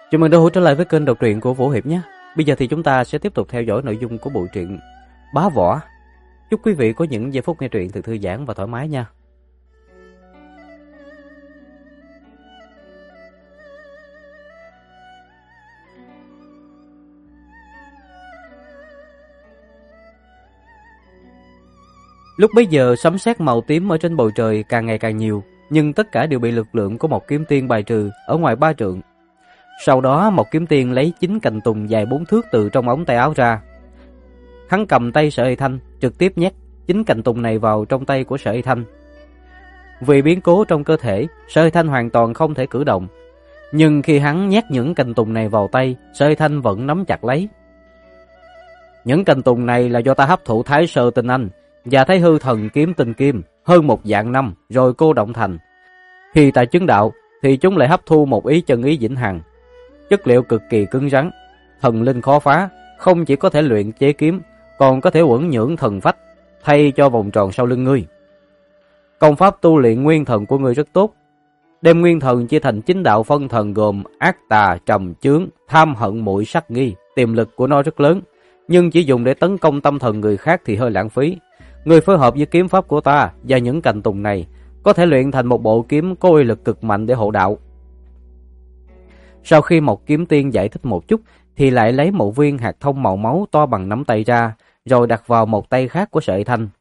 Chào mừng đã hữu trở lại với kênh đọc truyện của Vũ Hiệp nhé. Bây giờ thì chúng ta sẽ tiếp tục theo dõi nội dung của bộ truyện Bá Võ. Chúc quý vị có những giây phút nghe truyện thật thư giãn và thoải mái nha. Lúc bấy giờ sấm sét màu tím ở trên bầu trời càng ngày càng nhiều, nhưng tất cả đều bị lực lượng của một kiếm tiên bài trừ ở ngoài 3 trượng. Sau đó một kiếm tiên lấy 9 cành tùng dài 4 thước từ trong ống tay áo ra. Hắn cầm tay Sở Y Thanh, trực tiếp nhét 9 cành tùng này vào trong tay của Sở Y Thanh. Vì biến cố trong cơ thể, Sở Y Thanh hoàn toàn không thể cử động. Nhưng khi hắn nhét những cành tùng này vào tay, Sở Y Thanh vẫn nắm chặt lấy. Những cành tùng này là do ta hấp thụ Thái Sơ Tinh Anh và Thái Hư Thần Kiếm Tinh Kim hơn 1 vạn năm rồi cô động thành. Khi ta chứng đạo thì chúng lại hấp thu một ý chân ý vĩnh hằng. Chất liệu cực kỳ cứng rắn, thần linh khó phá, không chỉ có thể luyện chế kiếm, còn có thể uẩn nhưỡng thần phách thay cho vòng tròn sau lưng ngươi. Công pháp tu luyện nguyên thần của ngươi rất tốt. Đem nguyên thần chia thành 9 đạo phân thần gồm ác tà, trầm chướng, tham hận, muội, sắc nghi. Tiềm lực của nó rất lớn, nhưng chỉ dùng để tấn công tâm thần người khác thì hơi lãng phí. Ngươi phối hợp với kiếm pháp của ta và những cành tùng này, có thể luyện thành một bộ kiếm có uy lực cực mạnh để hộ đạo. Sau khi một kiếm tiên giải thích một chút, thì lại lấy một viên hạt thông màu máu to bằng nắm tay ra, rồi đặt vào một tay khác của Sở Y Thanh.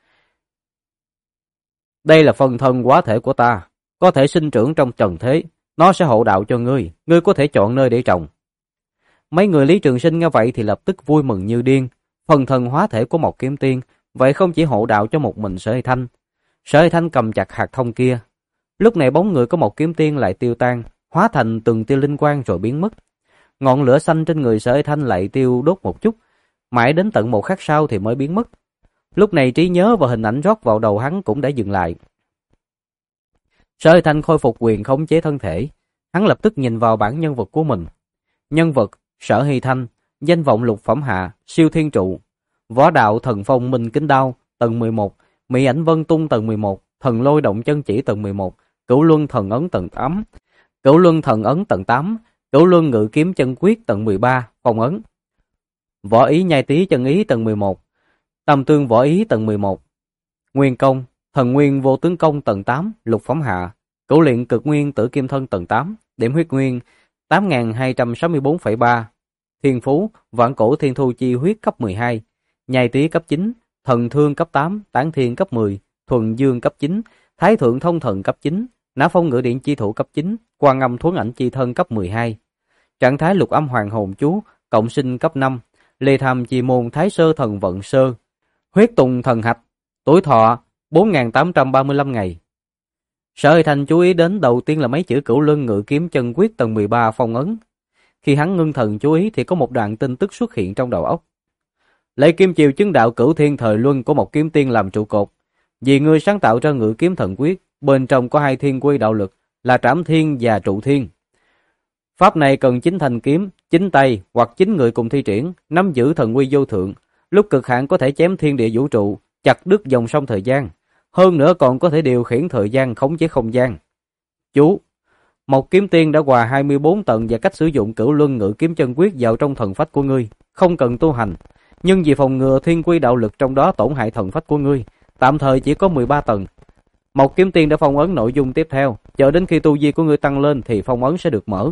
Đây là phần thân hóa thể của ta, có thể sinh trưởng trong trần thế, nó sẽ hộ đạo cho ngươi, ngươi có thể chọn nơi để trồng. Mấy người Lý Trường Sinh nghe vậy thì lập tức vui mừng như điên. Phần thân hóa thể của một kiếm tiên, vậy không chỉ hộ đạo cho một mình Sở Y Thanh. Sở Y Thanh cầm chặt hạt thông kia. Lúc này bóng người của một kiếm tiên lại tiêu tan, hóa thành từng tia linh quang rồi biến mất. Ngọn lửa xanh trên người Sở Y Thanh lại tiêu đốt một chút, mãi đến tận một khắc sau thì mới biến mất. Lúc này trí nhớ và hình ảnh rót vào đầu hắn cũng đã dừng lại. Sở Y Thanh khôi phục quyền khống chế thân thể, hắn lập tức nhìn vào bản nhân vật của mình. Nhân vật Sở Y Thanh, danh vọng lục phẩm hạ, siêu thiên trụ, võ đạo thần phong minh kính đao tầng 11, mỹ ảnh vân tung tầng 11, thần lôi động chân chỉ tầng 11, cửu luân thần ấn tầng 8, cửu luân thần ấn tầng 8, cửu luân ngự kiếm chân quyết tầng 13, phong ấn. Võ ý nhai tí chân ý tầng 11, tam tương võ ý tầng 11. Nguyên công, thần nguyên vô tướng công tầng 8, lục phẩm hạ, cửu luyện cực nguyên tử kim thân tầng 8, điểm huyết nguyên 8264,3, thiên phú, vạn cổ thiên thu chi huyết cấp 12, nhai tí cấp 9, thần thương cấp 8, tán thiên cấp 10, thuần dương cấp 9, thái thượng thông thần cấp 9, nã phong ngự điện chi thủ cấp 9, quan âm thuấn ảnh chi thân cấp 12, trạng thái lục âm hoàng hồn chú, cộng sinh cấp 5, lê tham chi môn thái sơ thần vận sơ, huyết tùng thần hạch, tuổi thọ 4835 ngày. Sở Y Thanh chú ý đến đầu tiên là mấy chữ cửu luân ngự kiếm chân quyết tầng 13 phong ấn. Khi hắn ngưng thần chú ý thì có một đoạn tin tức xuất hiện trong đầu óc. Lấy kim chiều chứng đạo cửu thiên thời luân của một kiếm tiên làm trụ cột. Vì ngươi sáng tạo ra ngự kiếm thần quyết, bên trong có 2 thiên quy đạo lực là trảm thiên và trụ thiên. Pháp này cần 9 thanh kiếm, 9 tay hoặc 9 người cùng thi triển, nắm giữ thần uy vô thượng, lúc cực hạn có thể chém thiên địa vũ trụ, chặt đứt dòng sông thời gian, hơn nữa còn có thể điều khiển thời gian, khống chế không gian. Chú, một kiếm tiên đã hòa 24 tầng và cách sử dụng cửu luân ngự kiếm chân quyết vào trong thần phách của ngươi, không cần tu hành, nhưng vì phòng ngừa thiên quy đạo lực trong đó tổn hại thần phách của ngươi, tạm thời chỉ có 13 tầng. Một kiếm tiên đã phong ấn nội dung tiếp theo, chờ đến khi tu vi của ngươi tăng lên thì phong ấn sẽ được mở.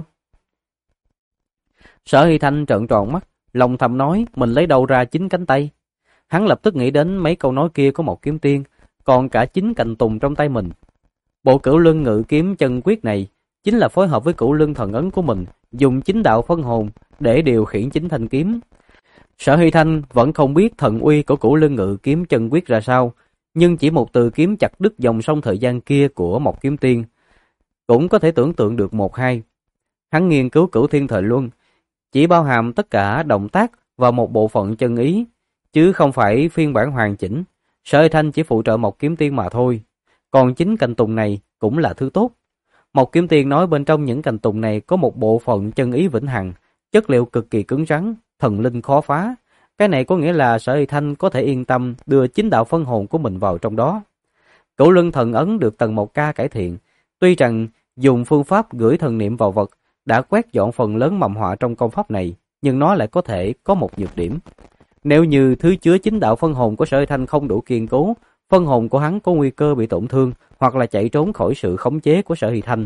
Sở Y Thanh trợn tròn mắt, lòng thầm nói mình lấy đâu ra 9 cánh tay. Hắn lập tức nghĩ đến mấy câu nói kia của một kiếm tiên, còn cả 9 cành tùng trong tay mình. Bộ cửu luân ngự kiếm chân quyết này chính là phối hợp với cửu luân thần ấn của mình, dùng 9 đạo phân hồn để điều khiển 9 thanh kiếm. Sở Y Thanh vẫn không biết thần uy của cửu luân ngự kiếm chân quyết ra sao, nhưng chỉ một từ kiếm chặt đứt dòng sông thời gian kia của một kiếm tiên cũng có thể tưởng tượng được 1-2. Hắn nghiên cứu cửu thiên thời luân chỉ bao hàm tất cả động tác và một bộ phận chân ý, chứ không phải phiên bản hoàn chỉnh. Sở Y Thanh chỉ phụ trợ một kiếm tiên mà thôi, còn 9 cành tùng này cũng là thứ tốt. Một kiếm tiên nói bên trong những cành tùng này có một bộ phận chân ý vĩnh hằng, chất liệu cực kỳ cứng rắn, thần linh khó phá. Cái này có nghĩa là Sở Y Thanh có thể yên tâm đưa 9 đạo phân hồn của mình vào trong đó. Cửu luân thần ấn được tầng 1K cải thiện, tuy rằng dùng phương pháp gửi thần niệm vào vật, đã quét dọn phần lớn mầm họa trong công pháp này, nhưng nó lại có thể có một nhược điểm. Nếu như thứ chứa chính đạo phân hồn của Sở Hy Thanh không đủ kiên cố, phân hồn của hắn có nguy cơ bị tổn thương hoặc là chạy trốn khỏi sự khống chế của Sở Hy Thanh.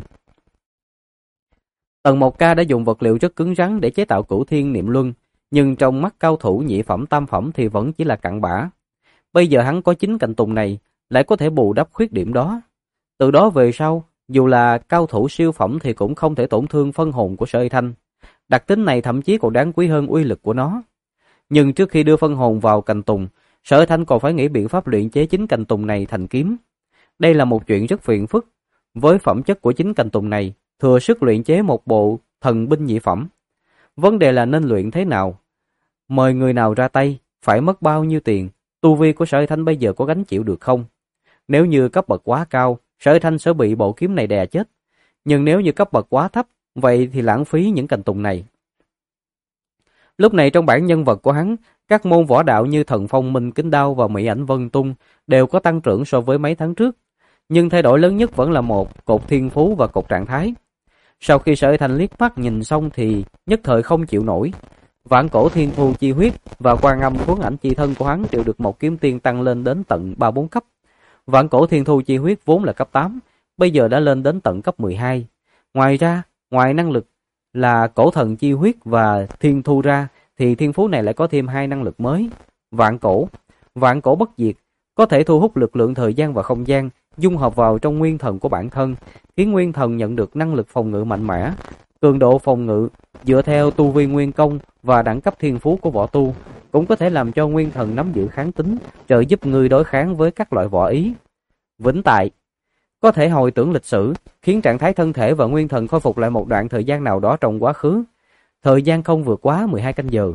Tần Mộc Ca đã dùng vật liệu rất cứng rắn để chế tạo Cửu Thiên Niệm Luân, nhưng trong mắt cao thủ nhị phẩm tam phẩm thì vẫn chỉ là cặn bã. Bây giờ hắn có 9 cành tùng này, lại có thể bù đắp khuyết điểm đó. Từ đó về sau, dù là cao thủ siêu phẩm thì cũng không thể tổn thương phân hồn của Sở Hy Thanh. Đặc tính này thậm chí còn đáng quý hơn uy lực của nó. Nhưng trước khi đưa phân hồn vào cành tùng, Sở Hy Thanh còn phải nghĩ biện pháp luyện chế 9 cành tùng này thành kiếm. Đây là một chuyện rất phiền phức. Với phẩm chất của 9 cành tùng này, thừa sức luyện chế một bộ thần binh nhị phẩm. Vấn đề là nên luyện thế nào? Mời người nào ra tay? Phải mất bao nhiêu tiền? Tu vi của Sở Hy Thanh bây giờ có gánh chịu được không? Nếu như cấp bậc quá cao, Sở Hy Thanh sẽ bị bộ kiếm này đè chết. Nhưng nếu như cấp bậc quá thấp, vậy thì lãng phí những cành tùng này. Lúc này trong bản nhân vật của hắn, các môn võ đạo như Thần Phong Minh Kính Đao và Mỹ Ảnh Vân Tung đều có tăng trưởng so với mấy tháng trước. Nhưng thay đổi lớn nhất vẫn là một cột thiên phú và cột trạng thái. Sau khi Sở Hy Thanh liếc mắt nhìn xong thì nhất thời không chịu nổi. Vạn Cổ Thiên Thu Chi Huyết và Quan Âm Thuấn Ảnh Chi Thân của hắn đều được một kiếm tiên tăng lên đến tận 3-4 cấp. Vạn Cổ Thiên Thu Chi Huyết vốn là cấp 8, bây giờ đã lên đến tận cấp 12. Ngoài ra, ngoài năng lực là Cổ Thần Chi Huyết và Thiên Thu ra, thì thiên phú này lại có thêm 2 năng lực mới. Vạn Cổ Bất Diệt, có thể thu hút lực lượng thời gian và không gian, dung hợp vào trong nguyên thần của bản thân, khiến nguyên thần nhận được năng lực phòng ngự mạnh mẽ. Cường độ phòng ngự dựa theo tu vi nguyên công và đẳng cấp thiên phú của võ tu, cũng có thể làm cho nguyên thần nắm giữ kháng tính, trợ giúp người đối kháng với các loại võ ý. Vĩnh tại, có thể hồi tưởng lịch sử, khiến trạng thái thân thể và nguyên thần khôi phục lại một đoạn thời gian nào đó trong quá khứ. Thời gian không vượt quá 12 canh giờ.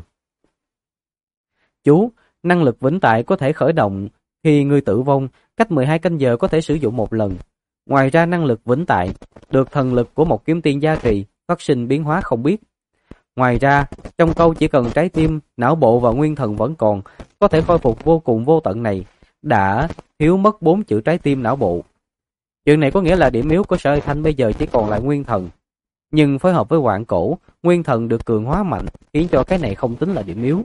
Chú, năng lực vĩnh tại có thể khởi động khi người tử vong, cách 12 canh giờ có thể sử dụng một lần. Ngoài ra năng lực vĩnh tại được thần lực của một kiếm tiên gia trì, phát sinh biến hóa không biết. Ngoài ra, trong câu chỉ cần trái tim, não bộ và nguyên thần vẫn còn, có thể khôi phục vô cùng vô tận này, đã thiếu mất 4 chữ trái tim não bộ. Chuyện này có nghĩa là điểm yếu của Sở Hy Thanh bây giờ chỉ còn lại nguyên thần. Nhưng phối hợp với Vạn Cổ, nguyên thần được cường hóa mạnh, khiến cho cái này không tính là điểm yếu.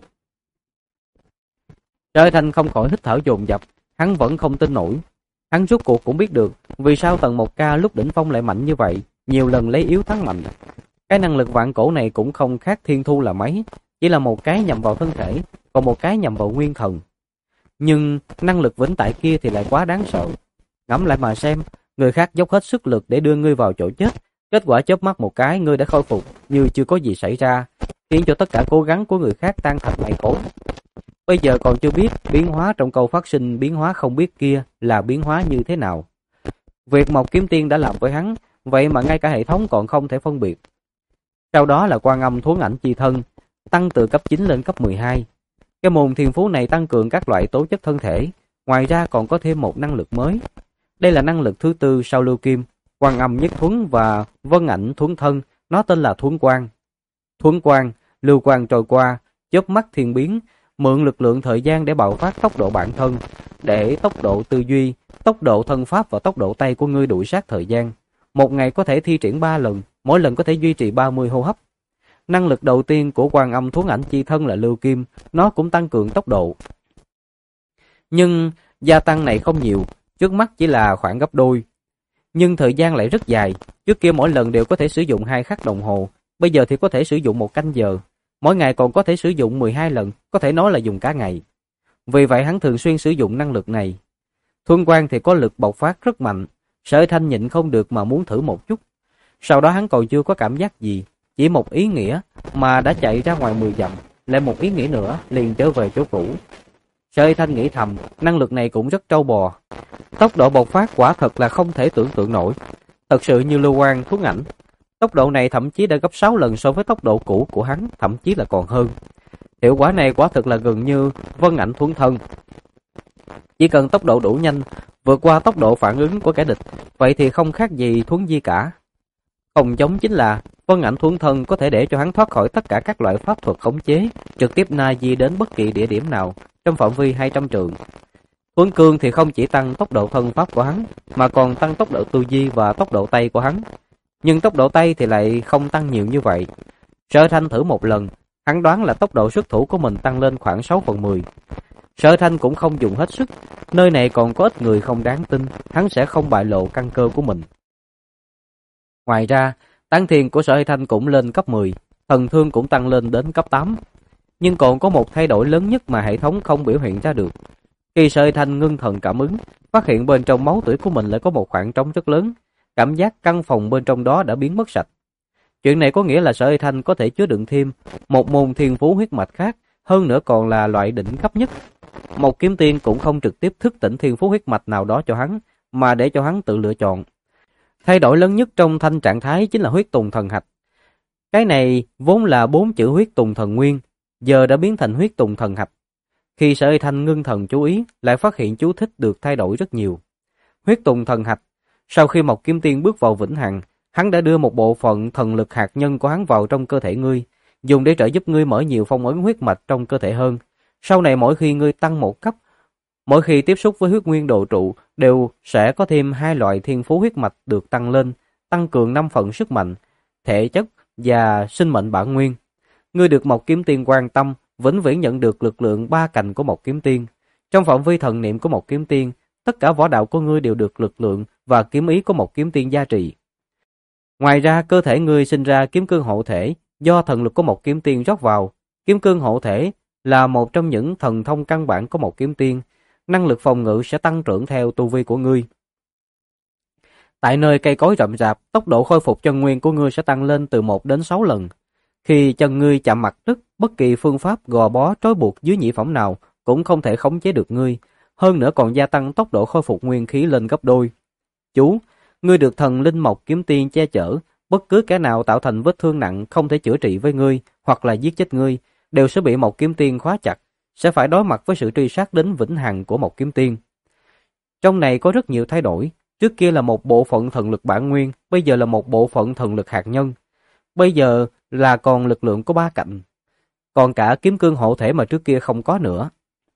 Sở Hy Thanh không khỏi hít thở dồn dập, hắn vẫn không tin nổi. Hắn rốt cuộc cũng biết được vì sao Tần Mộc Ca lúc đỉnh phong lại mạnh như vậy, nhiều lần lấy yếu thắng mạnh. Cái năng lực Vạn Cổ này cũng không khác Thiên Thu là mấy, chỉ là một cái nhằm vào thân thể, còn một cái nhằm vào nguyên thần. Nhưng năng lực vĩnh tại kia thì lại quá đáng sợ. Ngẫm lại mà xem, người khác dốc hết sức lực để đưa ngươi vào chỗ chết, kết quả chớp mắt một cái ngươi đã khôi phục như chưa có gì xảy ra, khiến cho tất cả cố gắng của người khác tan thành mây khói. Bây giờ còn chưa biết biến hóa trong câu phát sinh biến hóa không biết kia là biến hóa như thế nào. Việc Mộc Kiếm Tiên đã làm với hắn, vậy mà ngay cả hệ thống còn không thể phân biệt. Sau đó là Quan Âm Thuấn Ảnh Chi Thân, tăng từ cấp 9 lên cấp 12. Cái môn thiên phú này tăng cường các loại tố chất thân thể, ngoài ra còn có thêm một năng lực mới. Đây là năng lực thứ tư sau Lưu Kim, Quan Âm Nhất Thuấn và Vân Ảnh Thuấn Thân, nó tên là Thuấn Quang. Thuấn Quang, lưu quang trôi qua, chớp mắt thiên biến, mượn lực lượng thời gian để bạo phát tốc độ bản thân, để tốc độ tư duy, tốc độ thân pháp và tốc độ tay của ngươi đuổi sát thời gian. Một ngày có thể thi triển 3 lần, mỗi lần có thể duy trì 30 hô hấp. Năng lực đầu tiên của Quan Âm Thuấn Ảnh Chi Thân là Lưu Kim, nó cũng tăng cường tốc độ. Nhưng gia tăng này không nhiều, trước mắt chỉ là khoảng gấp đôi. Nhưng thời gian lại rất dài, trước kia mỗi lần đều có thể sử dụng 2 khắc đồng hồ, bây giờ thì có thể sử dụng 1 canh giờ. Mỗi ngày còn có thể sử dụng 12 lần, có thể nói là dùng cả ngày. Vì vậy hắn thường xuyên sử dụng năng lực này. Thuấn Quang thì có lực bộc phát rất mạnh, Sở Hy Thanh nhịn không được mà muốn thử một chút. Sau đó hắn còn chưa có cảm giác gì, chỉ một ý nghĩa mà đã chạy ra ngoài 10 dặm, lại một ý nghĩa nữa liền trở về chỗ cũ. Sở Hy Thanh nghĩ thầm, năng lực này cũng rất trâu bò. Tốc độ bộc phát quả thật là không thể tưởng tượng nổi. Thật sự như Lưu Quang Thuấn Ảnh, tốc độ này thậm chí đã gấp 6 lần so với tốc độ cũ của hắn, thậm chí là còn hơn. Hiệu quả này quả thực là gần như Vân Ảnh Thuấn Thân. Chỉ cần tốc độ đủ nhanh, vượt qua tốc độ phản ứng của kẻ địch, vậy thì không khác gì Thuấn Di cả. Không giống chính là Vân Ảnh Thuấn Thân có thể để cho hắn thoát khỏi tất cả các loại pháp thuật khống chế, trực tiếp na di đến bất kỳ địa điểm nào trong phạm vi 200 trượng. Thuấn Cương thì không chỉ tăng tốc độ thân pháp của hắn, mà còn tăng tốc độ tư duy và tốc độ tay của hắn. nhưng tốc độ tay thì lại không tăng nhiều như vậy. Sở Thanh thử một lần, hắn đoán là tốc độ xuất thủ của mình tăng lên khoảng 6/10. Sở Thanh cũng không dùng hết sức, nơi này còn có ít người không đáng tin, hắn sẽ không bại lộ căn cơ của mình. Ngoài ra, tán thiên của Sở Thanh cũng lên cấp 10, thần thương cũng tăng lên đến cấp 8. Nhưng còn có một thay đổi lớn nhất mà hệ thống không biểu hiện ra được. Khi Sở Thanh ngưng thần cảm ứng, phát hiện bên trong máu tủy của mình lại có một khoảng trống rất lớn, cảm giác căn phòng bên trong đó đã biến mất sạch. Chuyện này có nghĩa là Sở Thanh có thể chứa đựng thêm một môn thiên phú huyết mạch khác, hơn nữa còn là loại đỉnh cấp nhất. Một kiếm tiên cũng không trực tiếp thức tỉnh thiên phú huyết mạch nào đó cho hắn, mà để cho hắn tự lựa chọn. Thay đổi lớn nhất trong thanh trạng thái chính là huyết tùng thần hạch. Cái này vốn là 4 chữ huyết tùng thần nguyên, giờ đã biến thành huyết tùng thần hạch. Khi Sở Thanh ngưng thần chú ý, lại phát hiện chú thích được thay đổi rất nhiều. Huyết tùng thần hạch, sau khi một kiếm tiên bước vào vĩnh hằng, hắn đã đưa một bộ phận thần lực hạt nhân của hắn vào trong cơ thể ngươi, dùng để trợ giúp ngươi mở nhiều phong ấn huyết mạch trong cơ thể hơn. Sau này mỗi khi ngươi tăng một cấp, mỗi khi tiếp xúc với huyết nguyên đồ trụ, đều sẽ có thêm 2 loại thiên phú huyết mạch được tăng lên, tăng cường 5 phần sức mạnh, thể chất và sinh mệnh bản nguyên. Ngươi được một kiếm tiên quan tâm, vĩnh viễn nhận được lực lượng 3 cành của một kiếm tiên. Trong phạm vi thần niệm của một kiếm tiên, tất cả võ đạo của ngươi đều được lực lượng và kiếm ý của một kiếm tiên gia trì. Ngoài ra, cơ thể ngươi sinh ra kiếm cương hộ thể, do thần lực của một kiếm tiên rót vào. Kiếm cương hộ thể là một trong những thần thông căn bản của một kiếm tiên, năng lực phòng ngự sẽ tăng trưởng theo tu vi của ngươi. Tại nơi cây cối rậm rạp, tốc độ khôi phục chân nguyên của ngươi sẽ tăng lên từ 1 đến 6 lần. Khi chân ngươi chạm mặt đất, bất kỳ phương pháp gò bó trói buộc dưới nhị phẩm nào cũng không thể khống chế được ngươi, hơn nữa còn gia tăng tốc độ khôi phục nguyên khí lên gấp đôi. Chú, ngươi được thần linh mộc kiếm tiên che chở, bất cứ kẻ nào tạo thành vết thương nặng không thể chữa trị với ngươi hoặc là giết chết ngươi, đều sẽ bị một kiếm tiên khóa chặt, sẽ phải đối mặt với sự truy sát đến vĩnh hằng của một kiếm tiên. Trong này có rất nhiều thay đổi, trước kia là một bộ phận thần lực bản nguyên, bây giờ là một bộ phận thần lực hạt nhân. Bây giờ là còn lực lượng có 3 cạnh, còn cả kiếm cương hộ thể mà trước kia không có nữa.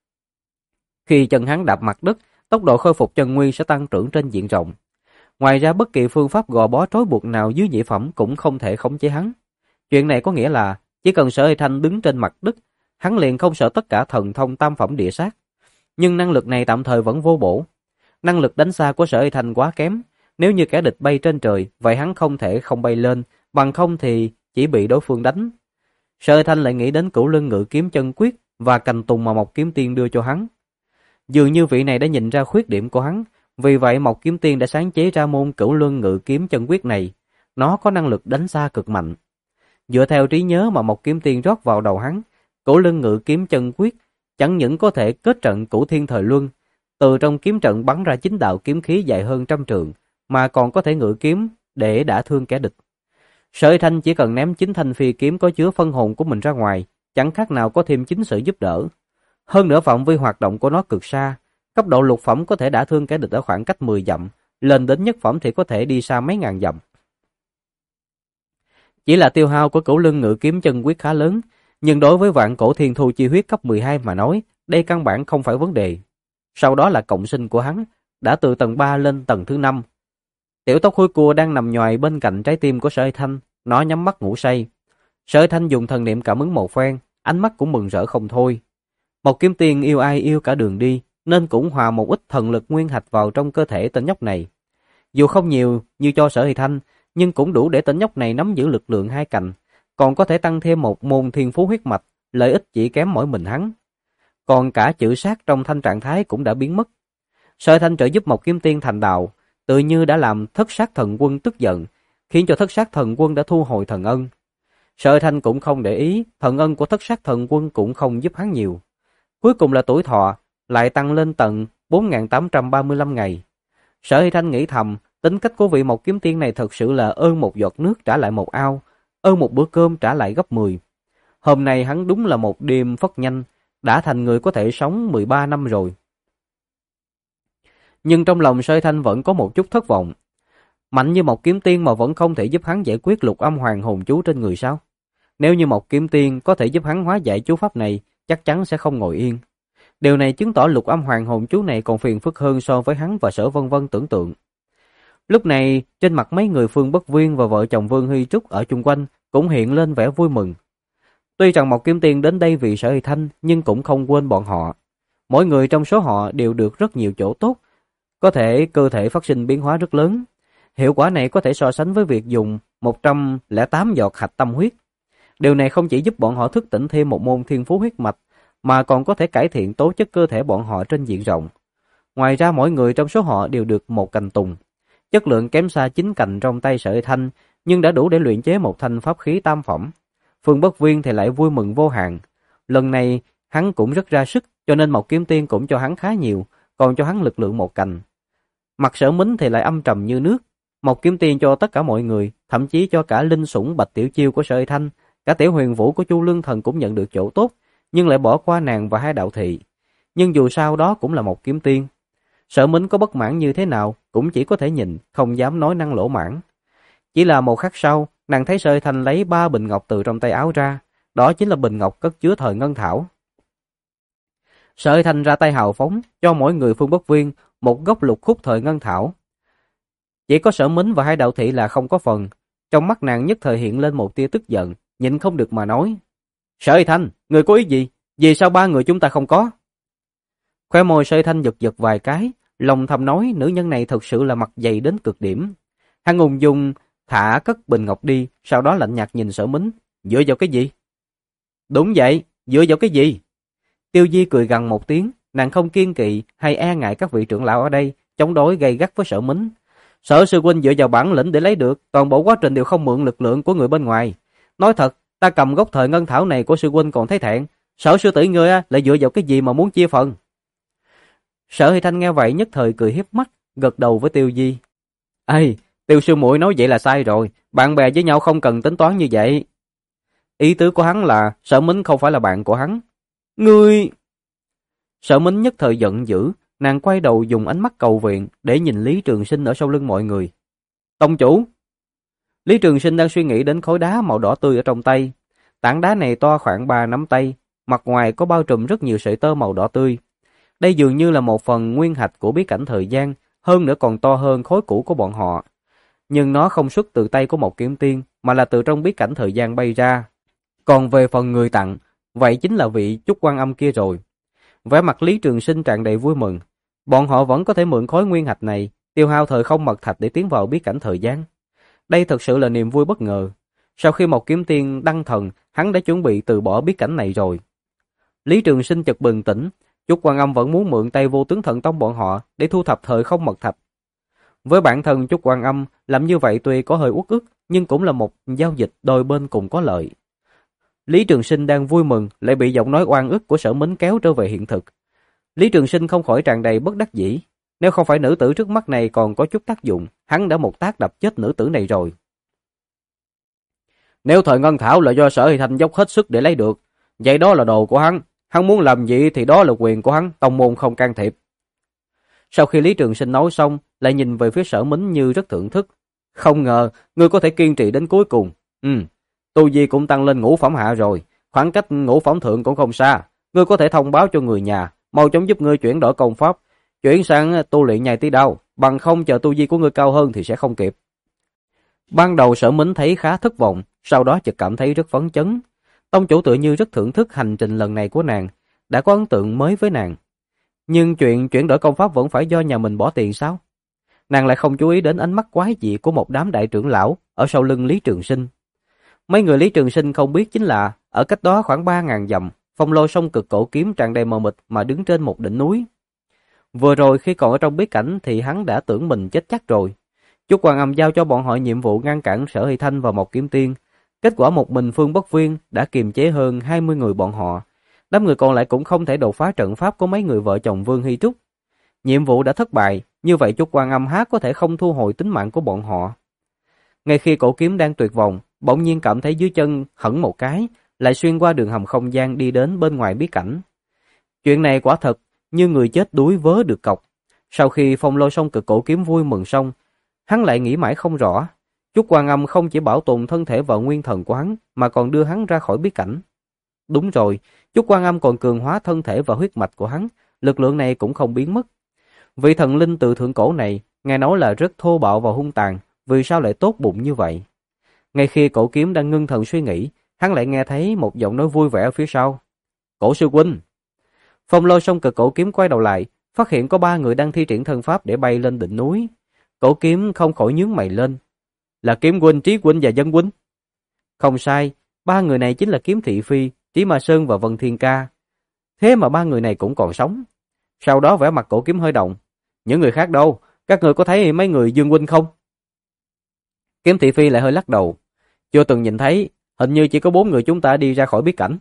Khi chân hắn đạp mặt đất, tốc độ khôi phục chân nguyên sẽ tăng trưởng trên diện rộng. Ngoài ra bất kỳ phương pháp gò bó trói buộc nào dưới nhị phẩm cũng không thể khống chế hắn. Chuyện này có nghĩa là chỉ cần Sở Thanh đứng trên mặt đất, hắn liền không sợ tất cả thần thông tam phẩm địa sát. Nhưng năng lực này tạm thời vẫn vô bổ. Năng lực đánh xa của Sở Thanh quá kém, nếu như kẻ địch bay trên trời, vậy hắn không thể không bay lên, bằng không thì chỉ bị đối phương đánh. Sở Thanh lại nghĩ đến Cửu Lân Ngự Kiếm Chân Quyết và cành tùng mà một kiếm tiên đưa cho hắn. Dường như vị này đã nhìn ra khuyết điểm của hắn, vì vậy một kiếm tiên đã sáng chế ra môn Cửu Lân Ngự Kiếm Chân Quyết này. Nó có năng lực đánh xa cực mạnh. Dựa theo trí nhớ mà một kiếm tiên rót vào đầu hắn, Cửu Lân Ngự Kiếm Chân Quyết chẳng những có thể kết trận Cửu Thiên Thời Luân, từ trong kiếm trận bắn ra 9 đạo kiếm khí dài hơn 100 trượng, mà còn có thể ngự kiếm để đả thương kẻ địch. Sở Thanh chỉ cần ném 9 thanh phi kiếm có chứa phân hồn của mình ra ngoài, chẳng khác nào có thêm 9 sự giúp đỡ. Hơn nữa phạm vi hoạt động của nó cực xa, cấp độ lục phẩm có thể đả thương kẻ địch ở khoảng cách 10 dặm, lên đến nhất phẩm thì có thể đi xa mấy ngàn dặm. Chỉ là tiêu hao của Cửu Lân Ngự Kiếm Chân Quyết khá lớn, nhưng đối với Vạn Cổ Thiên Thu Chi Huyết cấp 12 mà nói, đây căn bản không phải vấn đề. Sau đó là cộng sinh của hắn, đã từ tầng 3 lên tầng thứ 5. Tiểu tóc hôi cua đang nằm nhoài bên cạnh trái tim của Sở Thanh, nó nhắm mắt ngủ say. Sở Thanh dùng thần niệm cảm ứng một phen, ánh mắt cũng mừng rỡ không thôi. Một kiếm tiên yêu ai yêu cả đường đi, nên cũng hòa một ít thần lực nguyên hạch vào trong cơ thể tên nhóc này. Dù không nhiều như cho Sở Thanh, nhưng cũng đủ để tên nhóc này nắm giữ lực lượng 2 cành, còn có thể tăng thêm một môn thiên phú huyết mạch, lợi ích chỉ kém mỗi mình hắn. Còn cả chữ sát trong thanh trạng thái cũng đã biến mất. Sở Thanh trợ giúp một kiếm tiên thành đạo, tự như đã làm Thất Sát Thần Quân tức giận, khiến cho Thất Sát Thần Quân đã thu hồi thần ân. Sở Thanh cũng không để ý, thần ân của Thất Sát Thần Quân cũng không giúp hắn nhiều. Cuối cùng là tuổi thọ lại tăng lên tận 4.835 ngày. Sở Thanh nghĩ thầm, tính cách của vị một kiếm tiên này thật sự là ơn một giọt nước trả lại một ao, ơn một bữa cơm trả lại gấp 10. Hôm nay hắn đúng là một đêm phất nhanh, đã thành người có thể sống 13 năm rồi. Nhưng trong lòng Sở Thanh vẫn có một chút thất vọng. Mạnh như một kiếm tiên mà vẫn không thể giúp hắn giải quyết lục âm hoàng hồn chú trên người sao? Nếu như một kiếm tiên có thể giúp hắn hóa giải chú pháp này, chắc chắn sẽ không ngồi yên. Điều này chứng tỏ lục âm hoàng hồn chú này còn phiền phức hơn so với hắn và Sở Vân Vân tưởng tượng. Lúc này, trên mặt mấy người Phương Bất Viên và vợ chồng Vương Hy Trúc ở chung quanh cũng hiện lên vẻ vui mừng. Tuy rằng Mộc Kiếm Tiên đến đây vì Sở Hy Thanh, nhưng cũng không quên bọn họ. Mỗi người trong số họ đều được rất nhiều chỗ tốt, có thể cơ thể phát sinh biến hóa rất lớn. Hiệu quả này có thể so sánh với việc dùng 108 giọt hạch tâm huyết. Điều này không chỉ giúp bọn họ thức tỉnh thêm một môn thiên phú huyết mạch, mà còn có thể cải thiện tố chất cơ thể bọn họ trên diện rộng. Ngoài ra mỗi người trong số họ đều được một cành tùng. Chất lượng kém xa 9 cành trong tay Sở Hy Thanh, nhưng đã đủ để luyện chế một thanh pháp khí tam phẩm. Phương Bất Viên thì lại vui mừng vô hạn. Lần này hắn cũng rất ra sức, cho nên Mộc Kiếm Tiên cũng cho hắn khá nhiều, còn cho hắn lực lượng một cành. Mặt Sở Mính thì lại âm trầm như nước. Mộc Kiếm Tiên cho tất cả mọi người, thậm chí cho cả linh sủng Bạch Tiểu Chiêu của Sở Hy Thanh, cả Tiểu Huyền Vũ của Chu Lương Thần cũng nhận được chỗ tốt, nhưng lại bỏ qua nàng và hai đạo thị. Nhưng dù sao đó cũng là Mộc Kiếm Tiên. Sở Mính có bất mãn như thế nào cũng chỉ có thể nhìn, không dám nói năng lỗ mãn. Chỉ là một khắc sau, nàng thấy Sở Hy Thanh lấy 3 bình ngọc từ trong tay áo ra, đó chính là bình ngọc cất chứa thời ngân thảo. Sở Hy Thanh ra tay hào phóng, cho mỗi người Phương Bất Viên một gốc lục khúc thời ngân thảo. Chỉ có Sở Mính và hai đạo thị là không có phần. Trong mắt nàng nhất thời hiện lên một tia tức giận, nhịn không được mà nói: Sở Hy Thanh, người có ý gì? Vì sao 3 người chúng ta không có? Khóe môi Sở Hy Thanh giật giật vài cái, lòng thầm nói nữ nhân này thật sự là mặt dày đến cực điểm. Hắn ung dung thả cất bình ngọc đi, sau đó lạnh nhạt nhìn Sở Mính: dựa vào cái gì? Đúng vậy, dựa vào cái gì? Tiêu Di cười gằn một tiếng, nàng không kiên kỵ hay e ngại các vị trưởng lão ở đây, chống đối gay gắt với Sở Mính. Sở sư huynh dựa vào bản lĩnh để lấy được, toàn bộ quá trình đều không mượn lực lượng của người bên ngoài. Nói thật, ta cầm gốc thời ngân thảo này của sư huynh còn thấy thẹn, Sở sư tỷ ngươi lại dựa vào cái gì mà muốn chia phần? Sở Hy Thanh nghe vậy nhất thời cười hiếp mắt, gật đầu với Tiêu Di. Ê, Tiêu sư muội nói vậy là sai rồi, bạn bè với nhau không cần tính toán như vậy. Ý tứ của hắn là Sở Mính không phải là bạn của hắn. Ngươi... Sở Mính nhất thời giận dữ, nàng quay đầu dùng ánh mắt cầu viện để nhìn Lý Trường Sinh ở sau lưng mọi người. Tông chủ! Lý Trường Sinh đang suy nghĩ đến khối đá màu đỏ tươi ở trong tay. Tảng đá này to khoảng 3 nắm tay, mặt ngoài có bao trùm rất nhiều sợi tơ màu đỏ tươi. Đây dường như là một phần nguyên hạch của bí cảnh thời gian, hơn nữa còn to hơn khối cũ của bọn họ. Nhưng nó không xuất từ tay của một kiếm tiên, mà là từ trong bí cảnh thời gian bay ra. Còn về phần người tặng, vậy chính là vị Chúc Quan Âm kia rồi. Vẻ mặt Lý Trường Sinh tràn đầy vui mừng. Bọn họ vẫn có thể mượn khối nguyên hạch này, tiêu hao thời không mật thạch để tiến vào bí cảnh thời gian. Đây thật sự là niềm vui bất ngờ. Sau khi một kiếm tiên đăng thần, hắn đã chuẩn bị từ bỏ bí cảnh này rồi. Lý Trường Sinh chợt bừng tỉnh, Chúc Quan Âm vẫn muốn mượn tay Vô Tướng Thần Tông bọn họ để thu thập thời không mật thạch. Với bản thân Chúc Quan Âm, làm như vậy tuy có hơi uất ức, nhưng cũng là một giao dịch đôi bên cùng có lợi. Lý Trường Sinh đang vui mừng, lại bị giọng nói oan ức của Sở Mính kéo trở về hiện thực. Lý Trường Sinh không khỏi tràn đầy bất đắc dĩ. Nếu không phải nữ tử trước mắt này còn có chút tác dụng, hắn đã một tác đập chết nữ tử này rồi. Nếu thời ngân thảo là do Sở Hy Thanh dốc hết sức để lấy được, vậy đó là đồ của hắn. Hắn muốn làm gì thì đó là quyền của hắn, tông môn không can thiệp. Sau khi Lý Trường Sinh nói xong, lại nhìn về phía Sở Mính như rất thưởng thức. Không ngờ, ngươi có thể kiên trì đến cuối cùng. Tu vi cũng tăng lên ngũ phẩm hạ rồi, khoảng cách ngũ phẩm thượng cũng không xa. Ngươi có thể thông báo cho người nhà, mau chóng giúp ngươi chuyển đổi công pháp, chuyển sang tu luyện nhai tí đao, bằng không chờ tu vi của ngươi cao hơn thì sẽ không kịp. Ban đầu Sở Mính thấy khá thất vọng, sau đó chợt cảm thấy rất phấn chấn. Tông chủ tựa như rất thưởng thức hành trình lần này của nàng, đã có ấn tượng mới với nàng. Nhưng chuyện chuyển đổi công pháp vẫn phải do nhà mình bỏ tiền sao? Nàng lại không chú ý đến ánh mắt quái dị của một đám đại trưởng lão ở sau lưng Lý Trường Sinh. Mấy người Lý Trường Sinh không biết chính là ở cách đó khoảng 3.000 dặm, Phong Lô Song Cực cổ kiếm tràn đầy mờ mịt mà đứng trên một đỉnh núi. Vừa rồi khi còn ở trong bí cảnh thì hắn đã tưởng mình chết chắc rồi. Chúc Quan Âm giao cho bọn họ nhiệm vụ ngăn cản Sở Hy Thanh và Mộc Kiếm Tiên. Kết quả một mình Phương Bất Viên đã kiềm chế hơn 20 người bọn họ. Đám người còn lại cũng không thể đột phá trận pháp của mấy người vợ chồng Vương Hy Trúc. Nhiệm vụ đã thất bại, như vậy Chúc Quan Âm há có thể không thu hồi tính mạng của bọn họ. Ngay khi cổ kiếm đang tuyệt vọng, bỗng nhiên cảm thấy dưới chân hẫng một cái, lại xuyên qua đường hầm không gian đi đến bên ngoài bí cảnh. Chuyện này quả thật như người chết đuối vớ được cọc. Sau khi Phong Lôi Song Cực cổ kiếm vui mừng xong, hắn lại nghĩ mãi không rõ. Chúc Quan Âm không chỉ bảo tồn thân thể và nguyên thần của hắn, mà còn đưa hắn ra khỏi bí cảnh. Đúng rồi, Chúc Quan Âm còn cường hóa thân thể và huyết mạch của hắn, lực lượng này cũng không biến mất. Vị thần linh từ thượng cổ này nghe nói là rất thô bạo và hung tàn, vì sao lại tốt bụng như vậy? Ngay khi Cổ Kiếm đang ngưng thần suy nghĩ, hắn lại nghe thấy một giọng nói vui vẻ ở phía sau. Cổ sư huynh! Phong Lôi Song Cực Cổ Kiếm quay đầu lại, phát hiện có 3 người đang thi triển thân pháp để bay lên đỉnh núi. Cổ Kiếm không khỏi nhướng mày lên. Là Kiếm huynh, Trí huynh và Dân huynh. Không sai, 3 người này chính là Kiếm Thị Phi, Trí Ma Sơn và Vân Thiên Ca. Thế mà 3 người này cũng còn sống. Sau đó vẻ mặt Cổ Kiếm hơi động. Những người khác đâu? Các người có thấy mấy người Dương huynh không? Kiếm Thị Phi lại hơi lắc đầu. Chưa từng nhìn thấy, hình như chỉ có 4 người chúng ta đi ra khỏi bí cảnh.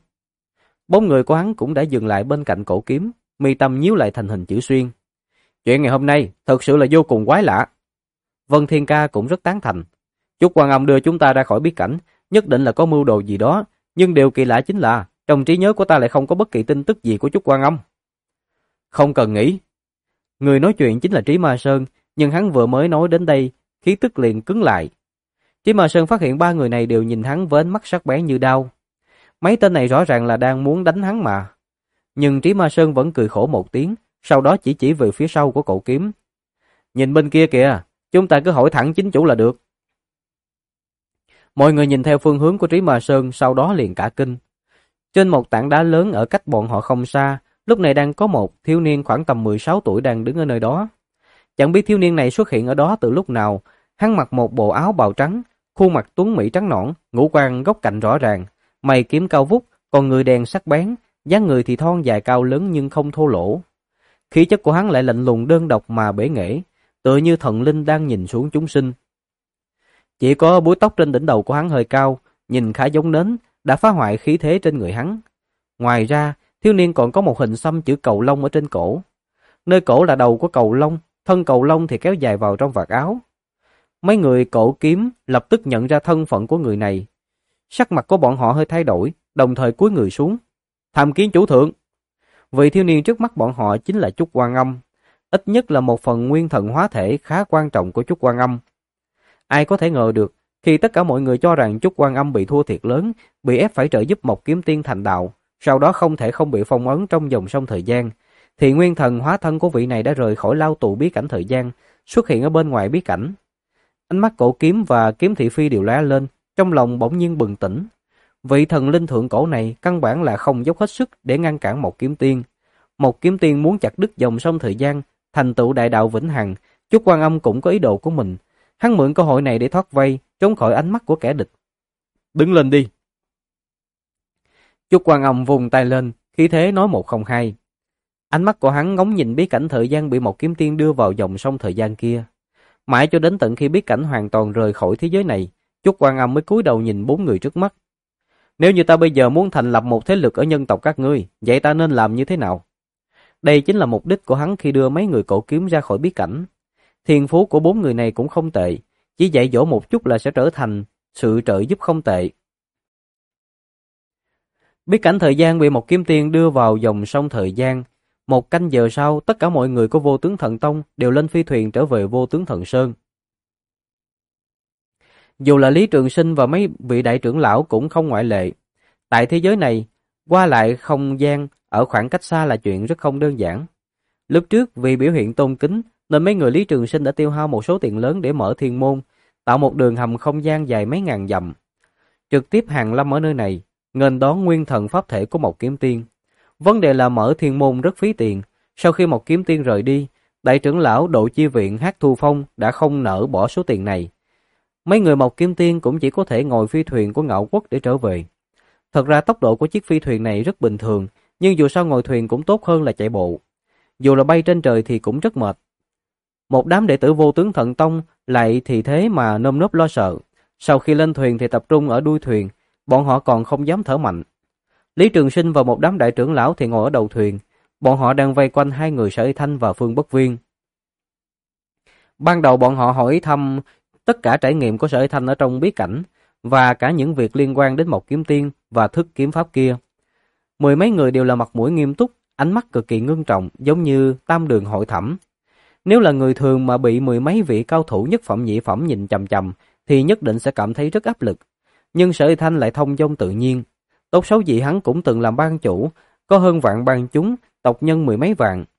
4 người của hắn cũng đã dừng lại bên cạnh Cổ Kiếm, mi tâm nhíu lại thành hình chữ xuyên. Chuyện ngày hôm nay thật sự là vô cùng quái lạ. Vân Thiên Ca cũng rất tán thành. Chúc Quan Âm đưa chúng ta ra khỏi bí cảnh, nhất định là có mưu đồ gì đó, nhưng điều kỳ lạ chính là trong trí nhớ của ta lại không có bất kỳ tin tức gì của Chúc Quan Âm. Không cần nghĩ. Người nói chuyện chính là Trí Ma Sơn, nhưng hắn vừa mới nói đến đây, khí tức liền cứng lại. Trí Ma Sơn phát hiện 3 người này đều nhìn hắn với ánh mắt sắc bén như đao. Mấy tên này rõ ràng là đang muốn đánh hắn mà. Nhưng Trí Ma Sơn vẫn cười khổ một tiếng, sau đó chỉ về phía sau của Cổ Kiếm. Nhìn bên kia kìa, chúng ta cứ hỏi thẳng chính chủ là được. Mọi người nhìn theo phương hướng của Trí Ma Sơn, sau đó liền cả kinh. Trên một tảng đá lớn ở cách bọn họ không xa, lúc này đang có một thiếu niên khoảng tầm 16 tuổi đang đứng ở nơi đó. Chẳng biết thiếu niên này xuất hiện ở đó từ lúc nào, hắn mặc một bộ áo bào trắng, khuôn mặt tuấn mỹ trắng nõn, ngũ quan góc cạnh rõ ràng, mày kiếm cao vút, còn người đèn sắc bén, dáng người thì thon dài cao lớn nhưng không thô lỗ. Khí chất của hắn lại lạnh lùng đơn độc mà bể nghệ, tựa như thần linh đang nhìn xuống chúng sinh. Chỉ có búi tóc trên đỉnh đầu của hắn hơi cao, nhìn khá giống nến, đã phá hoại khí thế trên người hắn. Ngoài ra, thiếu niên còn có một hình xăm chữ cầu long ở trên cổ. Nơi cổ là đầu của cầu long, thân cầu long thì kéo dài vào trong vạt áo. Mấy người Cổ Kiếm lập tức nhận ra thân phận của người này. Sắc mặt của bọn họ hơi thay đổi, đồng thời cúi người xuống. Tham kiến chủ thượng. Vị thiếu niên trước mắt bọn họ chính là Chúc Quan Âm, ít nhất là một phần nguyên thần hóa thể khá quan trọng của Chúc Quan Âm. Ai có thể ngờ được, khi tất cả mọi người cho rằng Chúc Quan Âm bị thua thiệt lớn, bị ép phải trợ giúp Mộc Kiếm Tiên thành đạo, sau đó không thể không bị phong ấn trong dòng sông thời gian, thì nguyên thần hóa thân của vị này đã rời khỏi lao tù bí cảnh thời gian, xuất hiện ở bên ngoài bí cảnh. Ánh mắt Cổ Kiếm và Kiếm Thị Phi đều lóe lên, trong lòng bỗng nhiên bừng tỉnh. Vị thần linh thượng cổ này căn bản là không dốc hết sức để ngăn cản Mộc Kiếm Tiên. Mộc Kiếm Tiên muốn chặt đứt dòng sông thời gian, thành tựu đại đạo vĩnh hằng. Chúc Quan Âm cũng có ý đồ của mình. Hắn mượn cơ hội này để thoát vây, trốn khỏi ánh mắt của kẻ địch. Đứng lên đi. Chúc Quan Âm vùng tay lên, khí thế nói 102. Ánh mắt của hắn ngóng nhìn bí cảnh thời gian bị Mộc Kiếm Tiên đưa vào dòng sông thời gian kia. Mãi cho đến tận khi bí cảnh hoàn toàn rời khỏi thế giới này, Chúc Quan Âm mới cúi đầu nhìn 4 người trước mắt. Nếu như ta bây giờ muốn thành lập một thế lực ở nhân tộc các ngươi, vậy ta nên làm như thế nào? Đây chính là mục đích của hắn khi đưa mấy người Cổ Kiếm ra khỏi bí cảnh. Thiên phú của 4 người này cũng không tệ, chỉ dạy dỗ một chút là sẽ trở thành sự trợ giúp không tệ. Bí cảnh thời gian bị Mộc Kiếm Tiên đưa vào dòng sông thời gian. 1 canh giờ sau, tất cả mọi người của Vô Tướng Thần Tông đều lên phi thuyền trở về Vô Tướng Thần Sơn. Dù là Lý Trường Sinh và mấy vị đại trưởng lão cũng không ngoại lệ. Tại thế giới này, qua lại không gian ở khoảng cách xa là chuyện rất không đơn giản. Lúc trước vì biểu hiện tôn kính nên mấy người Lý Trường Sinh đã tiêu hao một số tiền lớn để mở thiên môn, tạo một đường hầm không gian dài mấy ngàn dặm. Trực tiếp hàng lâm ở nơi này, nghênh đón nguyên thần pháp thể của Mộc Kiếm Tiên. Vấn đề là mở thiên môn rất phí tiền. Sau khi Mộc Kiếm Tiên rời đi, đại trưởng lão Độ Chi Viện Hắc Thu Phong đã không nỡ bỏ số tiền này. Mấy người Mộc Kiếm Tiên cũng chỉ có thể ngồi phi thuyền của Ngạo Quốc để trở về. Thật ra tốc độ của chiếc phi thuyền này rất bình thường, nhưng dù sao ngồi thuyền cũng tốt hơn là chạy bộ. Dù là bay trên trời thì cũng rất mệt. Một đám đệ tử Vô Tướng Thần Tông lại thì thế mà nơm nớp lo sợ. Sau khi lên thuyền thì tập trung ở đuôi thuyền, bọn họ còn không dám thở mạnh. Lý Trường Sinh và một đám đại trưởng lão thì ngồi ở đầu thuyền, bọn họ đang vây quanh 2 người Sở Y Thanh và Phương Bất Viên. Ban đầu bọn họ hỏi thăm tất cả trải nghiệm của Sở Y Thanh ở trong bí cảnh và cả những việc liên quan đến Mộc Kiếm Tiên và thức kiếm pháp kia. 10 mấy người đều là mặt mũi nghiêm túc, ánh mắt cực kỳ ngưng trọng, giống như tam đường hội thẩm. Nếu là người thường mà bị 10 mấy vị cao thủ nhất phẩm nhị phẩm nhìn chằm chằm thì nhất định sẽ cảm thấy rất áp lực. Nhưng Sở Y Thanh lại thông dong tự nhiên. Tốt xấu gì hắn cũng từng làm ban chủ, có hơn vạn ban chúng, tộc nhân 10 mấy vạn.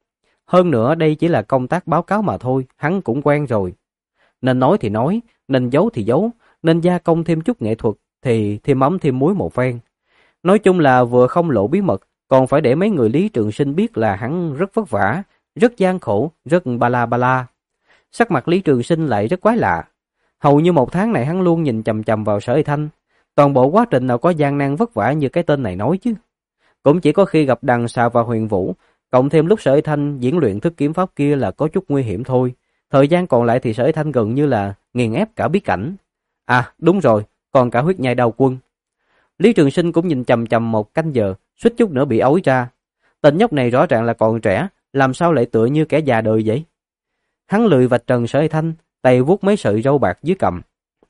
Hơn nữa đây chỉ là công tác báo cáo mà thôi, hắn cũng quen rồi. Nên nói thì nói, nên giấu thì giấu, nên gia công thêm chút nghệ thuật thì thêm mắm thêm muối một phen. Nói chung là vừa không lộ bí mật, còn phải để mấy người Lý Trường Sinh biết là hắn rất vất vả, rất gian khổ, rất ba la. Sắc mặt Lý Trường Sinh lại rất quái lạ. Hầu như một tháng này hắn luôn nhìn chằm chằm vào Sở Y Thanh. Toàn bộ quá trình nào có gian nan vất vả như cái tên này nói chứ. Cũng chỉ có khi gặp Đằng Sào và Huyền Vũ, cộng thêm lúc Sở Y Thanh diễn luyện thức kiếm pháp kia là có chút nguy hiểm thôi. Thời gian còn lại thì Sở Y Thanh gần như là nghiền ép cả bí cảnh. À đúng rồi, còn cả huyết nhai đao quân. Lý Trường Sinh cũng nhìn chằm chằm một canh giờ, suýt chút nữa bị ói ra. Tên nhóc này rõ ràng là còn trẻ, làm sao lại tựa như kẻ già đời vậy? Hắn lười vạch trần Sở Y Thanh, tay vuốt mấy sợi râu bạc dưới cằm.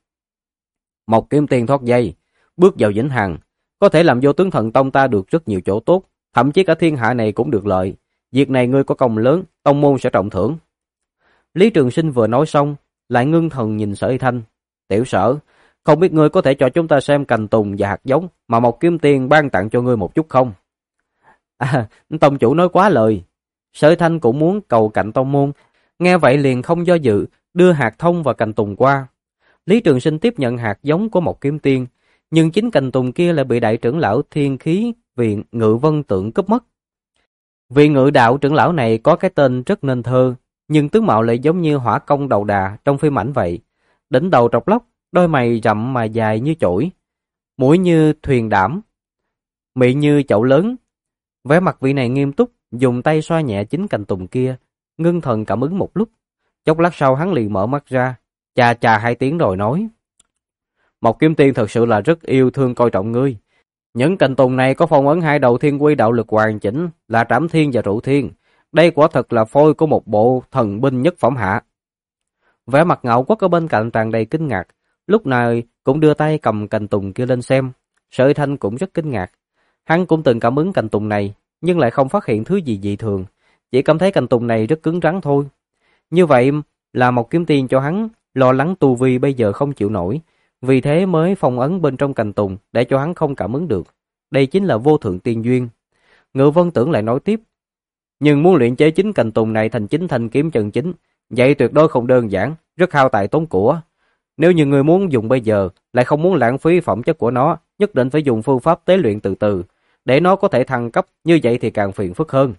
Một kiếm tiền thoát dây, bước vào vĩnh hằng, có thể làm Vô Tướng Thần Tông ta được rất nhiều chỗ tốt, thậm chí cả thiên hạ này cũng được lợi. Việc này ngươi có công lớn, tông môn sẽ trọng thưởng. Lý Trường Sinh vừa nói xong, lại ngưng thần nhìn Sở Y Thanh. Tiểu Sở, không biết ngươi có thể cho chúng ta xem cành tùng và hạt giống mà một kiếm tiền ban tặng cho ngươi một chút không? À, tông chủ nói quá lời. Sở Y Thanh cũng muốn cầu cạnh tông môn, nghe vậy liền không do dự, đưa hạt thông và cành tùng qua. Lý Trường Sinh tiếp nhận hạt giống của một kiếm tiên, nhưng chính cành tùng kia lại bị đại trưởng lão Thiên Khí Viện Ngự Vân Tượng cướp mất. Vị Ngự đạo trưởng lão này có cái tên rất nên thơ, nhưng tướng mạo lại giống như Hỏa Công Đầu Đà trong phim ảnh vậy. Đỉnh đầu trọc lóc, đôi mày rậm mà dài như chổi, mũi như thuyền đảm, miệng như chậu lớn. Vẻ mặt vị này nghiêm túc, dùng tay xoa nhẹ chính cành tùng kia, ngưng thần cảm ứng một lúc. Chốc lát sau hắn liền mở mắt ra, chà chà hai tiếng rồi nói: Một kiếm tiên thật sự là rất yêu thương coi trọng ngươi. Những cành tùng này có phong ấn hai đầu thiên quy đạo lực hoàn chỉnh là Trảm Thiên và Trụ Thiên. Đây quả thật là phôi của một bộ thần binh nhất phẩm hạ. Vẻ mặt Ngạo Quốc ở bên cạnh tràn đầy kinh ngạc, lúc này cũng đưa tay cầm cành tùng kia lên xem. Sở Y Thanh cũng rất kinh ngạc. Hắn cũng từng cảm ứng cành tùng này, nhưng lại không phát hiện thứ gì dị thường, chỉ cảm thấy cành tùng này rất cứng rắn thôi. Như vậy là một kiếm tiên cho hắn lo lắng tu vi bây giờ không chịu nổi, vì thế mới phong ấn bên trong cành tùng để cho hắn không cảm ứng được. Đây chính là vô thượng tiên duyên. Ngự Vân Tưởng lại nói tiếp: Nhưng muốn luyện chế chính cành tùng này thành chính thanh kiếm chân chính, vậy tuyệt đối không đơn giản, rất hao tài tốn của. Nếu như người muốn dùng bây giờ, lại không muốn lãng phí phẩm chất của nó, nhất định phải dùng phương pháp tế luyện từ từ, để nó có thể thăng cấp, như vậy thì càng phiền phức hơn.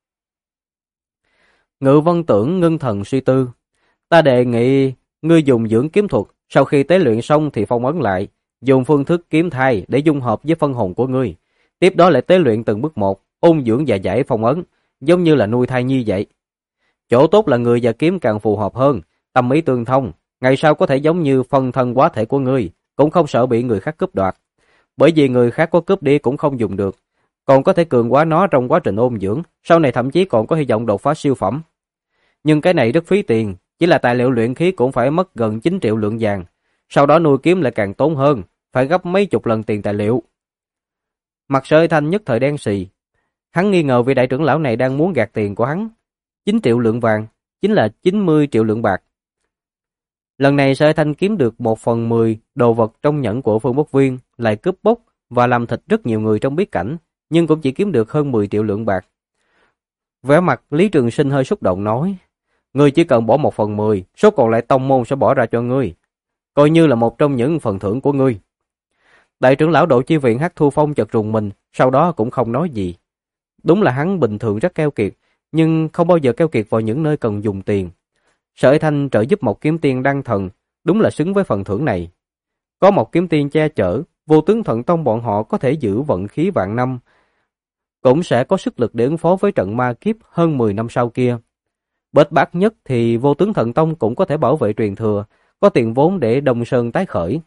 Ngự Vân Tưởng ngưng thần suy tư: Ta đề nghị ngươi dùng dưỡng kiếm thuật, sau khi tế luyện xong thì phong ấn lại, dùng phương thức kiếm thai để dung hợp với phân hồn của ngươi. Tiếp đó lại tế luyện từng bước một, ôn dưỡng và giải phong ấn, giống như là nuôi thai nhi vậy. Chỗ tốt là người và kiếm càng phù hợp hơn, tâm ý tương thông, ngày sau có thể giống như phân thân hóa thể của ngươi, cũng không sợ bị người khác cướp đoạt. Bởi vì người khác có cướp đi cũng không dùng được, còn có thể cường hóa nó trong quá trình ôn dưỡng, sau này thậm chí còn có hy vọng đột phá siêu phẩm. Nhưng cái này rất phí tiền, chỉ là tài liệu luyện khí cũng phải mất gần 9 triệu lượng vàng, sau đó nuôi kiếm lại càng tốn hơn, phải gấp mấy chục lần tiền tài liệu. Mặt Sở Y Thanh nhất thời đen xì, hắn nghi ngờ vị đại trưởng lão này đang muốn gạt tiền của hắn. 9 triệu lượng vàng, chính là 90 triệu lượng bạc. Lần này Sở Y Thanh kiếm được 1/10 đồ vật trong nhẫn của Phương Bất Viên, lại cướp bóc và làm thịt rất nhiều người trong bí cảnh, nhưng cũng chỉ kiếm được hơn 10 triệu lượng bạc. Vẻ mặt Lý Trường Sinh hơi xúc động nói: Ngươi chỉ cần bỏ 1/10, số còn lại tông môn sẽ bỏ ra cho ngươi, coi như là một trong những phần thưởng của ngươi. Đại trưởng lão Độ Chi Viện Hắc Thu Phong chợt rùng mình, sau đó cũng không nói gì. Đúng là hắn bình thường rất keo kiệt, nhưng không bao giờ keo kiệt vào những nơi cần dùng tiền. Sở Y Thanh trợ giúp một kiếm tiên đăng thần, đúng là xứng với phần thưởng này. Có một kiếm tiên che chở, Vô Tướng Thần Tông bọn họ có thể giữ vận khí vạn năm, cũng sẽ có sức lực để ứng phó với trận ma kiếp hơn 10 năm sau kia. Bết bát nhất thì Vô Tướng Thần Tông cũng có thể bảo vệ truyền thừa, có tiền vốn để Đông Sơn tái khởi.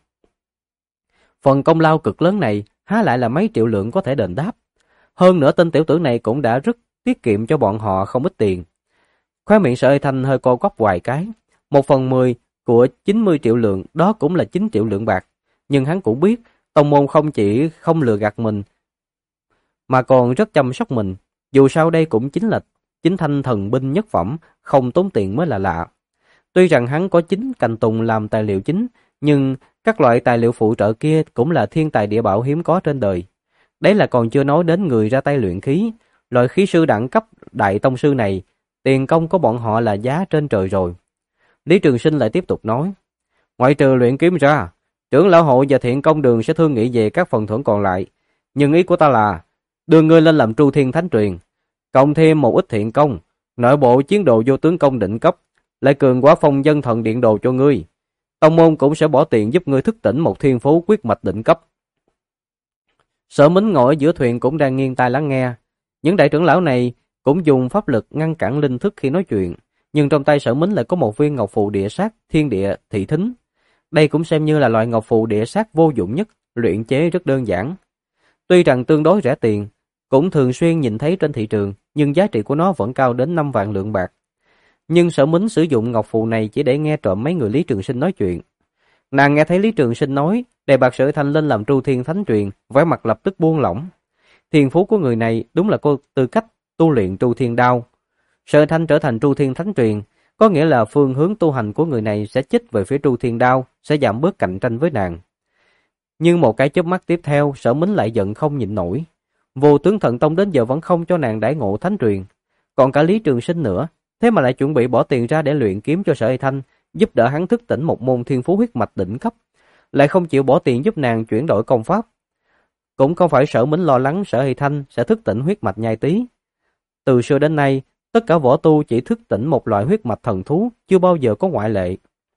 Phần công lao cực lớn này há lại là mấy triệu lượng có thể đền đáp. Hơn nữa tên tiểu tử này cũng đã rất tiết kiệm cho bọn họ không ít tiền. Khóe miệng Sở Y Thanh hơi co quắp vài cái. 1/10 của 90 triệu lượng đó cũng là 9 triệu lượng bạc. Nhưng hắn cũng biết tông môn không chỉ không lừa gạt mình, mà còn rất chăm sóc mình. Dù sao đây cũng chính là chính thanh thần binh nhất phẩm, không tốn tiền mới là lạ. Tuy rằng hắn có chính cành tùng làm tài liệu chính, nhưng các loại tài liệu phụ trợ kia cũng là thiên tài địa bảo hiếm có trên đời. Đấy là còn chưa nói đến người ra tay luyện khí. Loại khí sư đẳng cấp đại tông sư này tiền công của bọn họ là giá trên trời rồi. Lý Trường Sinh lại tiếp tục nói, ngoại trừ luyện kiếm ra, trưởng lão hội và thiện công đường sẽ thương nghị về các phần thưởng còn lại. Nhưng ý của ta là, đưa ngươi lên làm Tru Thiên Thánh Truyền, cộng thêm một ít thiện công, nội bộ chiến đồ vô tướng công đỉnh cấp, lại cường quá phong dân thần điện đồ cho ngươi. Tông môn cũng sẽ bỏ tiền giúp ngươi thức tỉnh một thiên phú quyết mạch đỉnh cấp. Sở Mính ngồi ở giữa thuyền cũng đang nghiêng tai lắng nghe. Những đại trưởng lão này cũng dùng pháp lực ngăn cản linh thức khi nói chuyện, nhưng trong tay Sở Mính lại có một viên ngọc phù địa sát thiên địa thị thính. Đây cũng xem như là loại ngọc phù địa sát vô dụng nhất, luyện chế rất đơn giản. Tuy rằng tương đối rẻ tiền, cũng thường xuyên nhìn thấy trên thị trường, nhưng giá trị của nó vẫn cao đến 5 vạn lượng bạc. Nhưng Sở Mính sử dụng ngọc phù này chỉ để nghe trộm mấy người Lý Trường Sinh nói chuyện. Nàng nghe thấy Lý Trường Sinh nói đề bạt Sở Thanh lên làm Tru Thiên Thánh Truyền, vẻ mặt lập tức buông lỏng. Thiên phú của người này đúng là có tư cách tu luyện Tru Thiên Đao. Sở Thanh trở thành Tru Thiên Thánh Truyền, có nghĩa là phương hướng tu hành của người này sẽ chích về phía Tru Thiên Đao, sẽ giảm bớt cạnh tranh với nàng. Nhưng một cái chớp mắt tiếp theo, Sở Mính lại giận không nhịn nổi. Vô Tướng Thần Tông đến giờ vẫn không cho nàng đãi ngộ Thánh Truyền, còn cả Lý Trường Sinh nữa, thế mà lại chuẩn bị bỏ tiền ra để luyện kiếm cho Sở Thanh, giúp đỡ hắn thức tỉnh một môn thiên phú huyết mạch đỉnh cấp, lại không chịu bỏ tiền giúp nàng chuyển đổi công pháp. Cũng không phải Sở Mính lo lắng Sở Thanh sẽ thức tỉnh huyết mạch nhai tí. Từ xưa đến nay, tất cả võ tu chỉ thức tỉnh một loại huyết mạch thần thú, chưa bao giờ có ngoại lệ.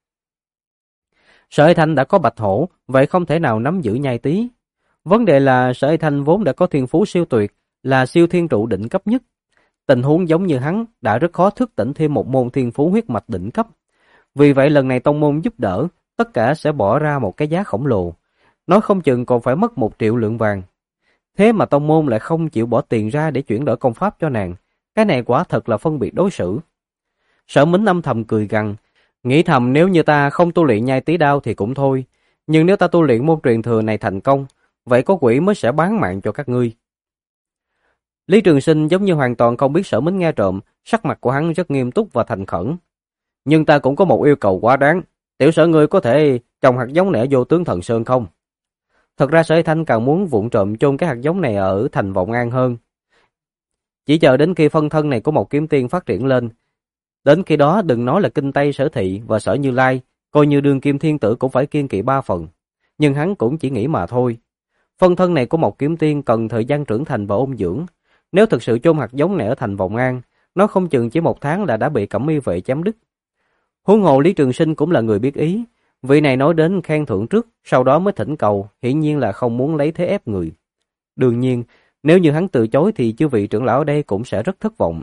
Sở Thanh đã có bạch hổ, vậy không thể nào nắm giữ nhai tí. Vấn đề là Sở Thanh vốn đã có thiên phú siêu tuyệt, là siêu thiên trụ đỉnh cấp nhất. Tình huống giống như hắn đã rất khó thức tỉnh thêm một môn thiên phú huyết mạch đỉnh cấp. Vì vậy lần này tông môn giúp đỡ, tất cả sẽ bỏ ra một cái giá khổng lồ. Nói không chừng còn phải mất 1 triệu lượng vàng. Thế mà tông môn lại không chịu bỏ tiền ra để chuyển đổi công pháp cho nàng. Cái này quả thật là phân biệt đối xử. Sở Mính âm thầm cười gằn, nghĩ thầm nếu như ta không tu luyện nhai tí đao thì cũng thôi. Nhưng nếu ta tu luyện môn truyền thừa này thành công, vậy có quỷ mới sẽ bán mạng cho các ngươi. Lý Trường Sinh giống như hoàn toàn không biết Sở Mính nghe trộm, sắc mặt của hắn rất nghiêm túc và thành khẩn. Nhưng ta cũng có một yêu cầu quá đáng, tiểu Sở ngươi có thể trồng hạt giống này ở Vô Tướng Thần Sơn không? Thật ra Sở Thanh càng muốn vụng trộm chôn cái hạt giống này ở thành Vọng An hơn. Chỉ chờ đến khi phân thân này của một kiếm tiên phát triển lên, đến khi đó đừng nói là Kinh Tây Sở Thị và Sở Như Lai, coi như đương kim thiên tử cũng phải kiêng kỵ 3 phần. Nhưng hắn cũng chỉ nghĩ mà thôi. Phân thân này của một kiếm tiên cần thời gian trưởng thành và ôn dưỡng. Nếu thực sự chôn hạt giống này ở thành Vọng An, nó không chừng chỉ 1 tháng là đã bị Cẩm Y vệ chém đứt. Huống hồ Lý Trường Sinh cũng là người biết ý, vị này nói đến khen thưởng trước, sau đó mới thỉnh cầu, hiển nhiên là không muốn lấy thế ép người. Đương nhiên, nếu như hắn từ chối thì chư vị trưởng lão ở đây cũng sẽ rất thất vọng.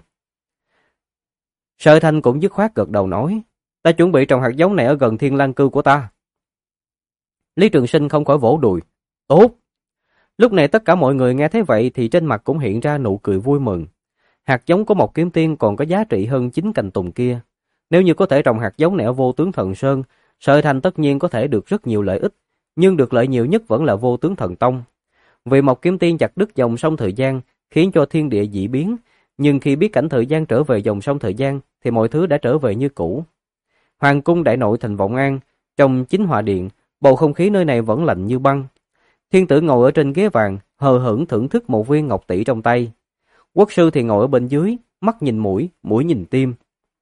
Sở Thanh cũng dứt khoát gật đầu nói, ta chuẩn bị trồng hạt giống này ở gần Thiên Lang cư của ta. Lý Trường Sinh không khỏi vỗ đùi, tốt. Lúc này tất cả mọi người nghe thấy vậy thì trên mặt cũng hiện ra nụ cười vui mừng. Hạt giống của một kiếm tiên còn có giá trị hơn 9 cành tùng kia. Nếu như có thể trồng hạt giống này ở Vô Tướng Thần Sơn, Sở Thanh tất nhiên có thể được rất nhiều lợi ích, nhưng được lợi nhiều nhất vẫn là Vô Tướng Thần Tông. Vì một kiếm tiên chặt đứt dòng sông thời gian, khiến cho thiên địa dị biến, nhưng khi biết cảnh thời gian trở về dòng sông thời gian thì mọi thứ đã trở về như cũ. Hoàng cung đại nội thành Vọng An, trong chính hòa điện, bầu không khí nơi này vẫn lạnh như băng. Thiên tử ngồi ở trên ghế vàng, hờ hững thưởng thức một viên ngọc tỷ trong tay. Quốc sư thì ngồi ở bên dưới, mắt nhìn mũi, mũi nhìn tim.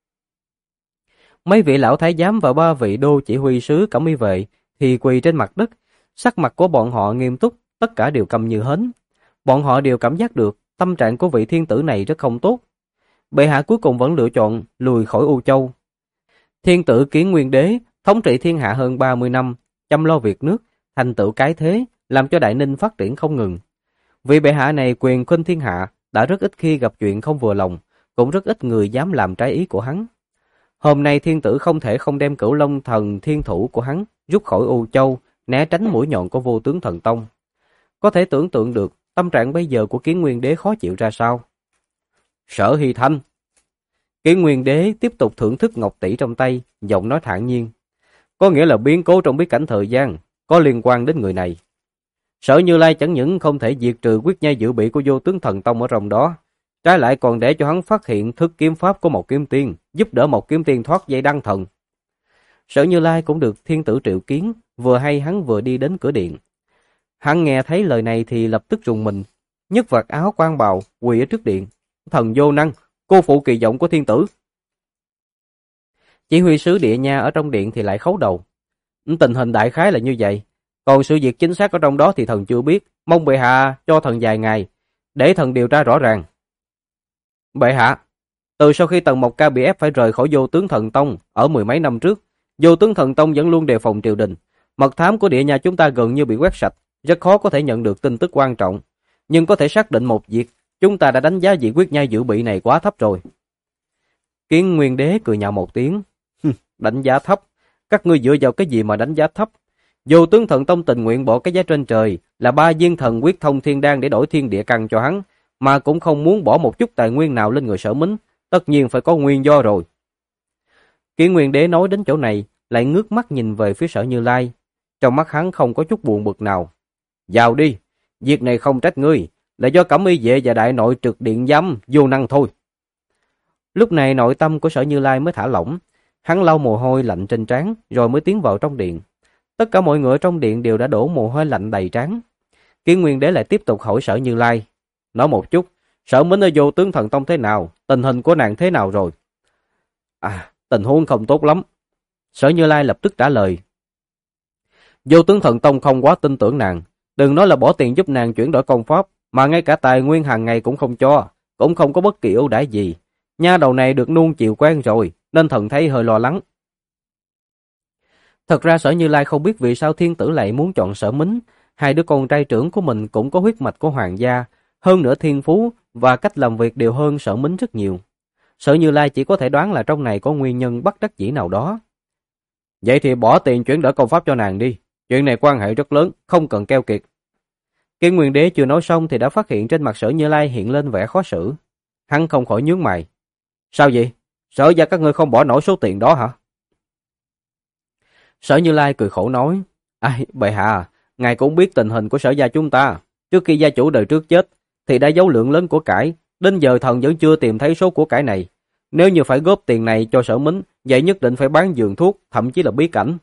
Mấy vị lão thái giám và 3 vị đô chỉ huy sứ Cẩm Y vệ thì quỳ trên mặt đất, sắc mặt của bọn họ nghiêm túc, tất cả đều câm như hến. Bọn họ đều cảm giác được tâm trạng của vị thiên tử này rất không tốt. Bệ hạ cuối cùng vẫn lựa chọn lùi khỏi U Châu. Thiên tử Kiến Nguyên Đế thống trị thiên hạ hơn 30 năm, chăm lo việc nước, thành tựu cái thế, làm cho Đại Ninh phát triển không ngừng. Vị bệ hạ này quyền khuynh thiên hạ, đã rất ít khi gặp chuyện không vừa lòng, cũng rất ít người dám làm trái ý của hắn. Hôm nay thiên tử không thể không đem Cửu Long thần thiên thủ của hắn rút khỏi U Châu, né tránh mũi nhọn của Vô Tướng Thần Tông. Có thể tưởng tượng được tâm trạng bây giờ của Kiến Nguyên Đế khó chịu ra sao. Sở Hy Thanh. Kiến Nguyên Đế tiếp tục thưởng thức ngọc tỷ trong tay, giọng nói thản nhiên. Có nghĩa là biến cố trong bí cảnh thời gian, có liên quan đến người này. Sở Như Lai chẳng những không thể diệt trừ quyết nhai dự bị của Vô Tướng Thần Tông ở trong đó, trái lại còn để cho hắn phát hiện thức kiếm pháp của một kiếm tiên, giúp đỡ một kiếm tiên thoát dây đăng thần. Sở Như Lai cũng được thiên tử triệu kiến, vừa hay hắn vừa đi đến cửa điện. Hắn nghe thấy lời này thì lập tức rùng mình, nhấc vạt áo quan bào, quỳ ở trước điện. Thần vô năng, cô phụ kỳ vọng của thiên tử. Chỉ huy sứ Địa Nha ở trong điện thì lại khấu đầu. Tình hình đại khái là như vậy, còn sự việc chính xác ở trong đó thì thần chưa biết, mong bệ hạ cho thần vài ngày, để thần điều tra rõ ràng. Bệ hạ, từ sau khi Tần Mộc Ca bị ép phải rời khỏi Vô Tướng Thần Tông ở mười mấy năm trước, Vô Tướng Thần Tông vẫn luôn đề phòng triều đình. Mật thám của Địa Nha chúng ta gần như bị quét sạch, rất khó có thể nhận được tin tức quan trọng. Nhưng có thể xác định một việc, chúng ta đã đánh giá vị quyết nhai dự bị này quá thấp rồi. Kiến Nguyên Đế cười nhạo một tiếng. Đánh giá thấp? Các ngươi dựa vào cái gì mà đánh giá thấp? Vô Tướng Thần Tông tình nguyện bỏ cái giá trên trời là 3 viên thần quyết thông thiên đan để đổi thiên địa căn cho hắn, mà cũng không muốn bỏ một chút tài nguyên nào lên người Sở Mính, tất nhiên phải có nguyên do rồi. Kiến Nguyên Đế nói đến chỗ này, lại ngước mắt nhìn về phía Sở Như Lai, trong mắt hắn không có chút buồn bực nào. Vào đi, việc này không trách ngươi, là do Cẩm Y Vệ và đại nội trực điện giám vô năng thôi. Lúc này nội tâm của Sở Như Lai mới thả lỏng, hắn lau mồ hôi lạnh trên trán rồi mới tiến vào trong điện. Tất cả mọi người trong điện đều đã đổ mồ hôi lạnh đầy trán. Kiến Nguyên Đế lại tiếp tục hỏi Sở Như Lai, nói một chút, Sở Mính ở Vô Tướng Thần Tông thế nào, tình hình của nàng thế nào rồi? Tình huống không tốt lắm. Sở Như Lai lập tức trả lời. Vô Tướng Thần Tông không quá tin tưởng nàng, đừng nói là bỏ tiền giúp nàng chuyển đổi công pháp, mà ngay cả tài nguyên hàng ngày cũng không cho, cũng không có bất kỳ ưu đãi gì. Nha đầu này được nuông chiều quen rồi, nên thần thấy hơi lo lắng. Thật ra Sở Như Lai không biết vì sao thiên tử lại muốn chọn Sở Mính, hai đứa con trai trưởng của mình cũng có huyết mạch của hoàng gia, hơn nữa thiên phú và cách làm việc đều hơn Sở Mính rất nhiều. Sở Như Lai chỉ có thể đoán là trong này có nguyên nhân bất đắc dĩ nào đó. Vậy thì bỏ tiền chuyển đổi công pháp cho nàng đi, chuyện này quan hệ rất lớn, không cần keo kiệt. Kiến Nguyên Đế chưa nói xong thì đã phát hiện trên mặt Sở Như Lai hiện lên vẻ khó xử. Hắn không khỏi nhướng mày. Sao vậy? Sở gia các ngươi không bỏ nổi số tiền đó hả? Sở Như Lai cười khổ nói, bệ hạ, ngài cũng biết tình hình của Sở gia chúng ta. Trước khi gia chủ đời trước chết, thì đã giấu lượng lớn của cải, đến giờ thần vẫn chưa tìm thấy số của cải này. Nếu như phải góp tiền này cho Sở Mính, vậy nhất định phải bán giường thuốc, thậm chí là bí cảnh.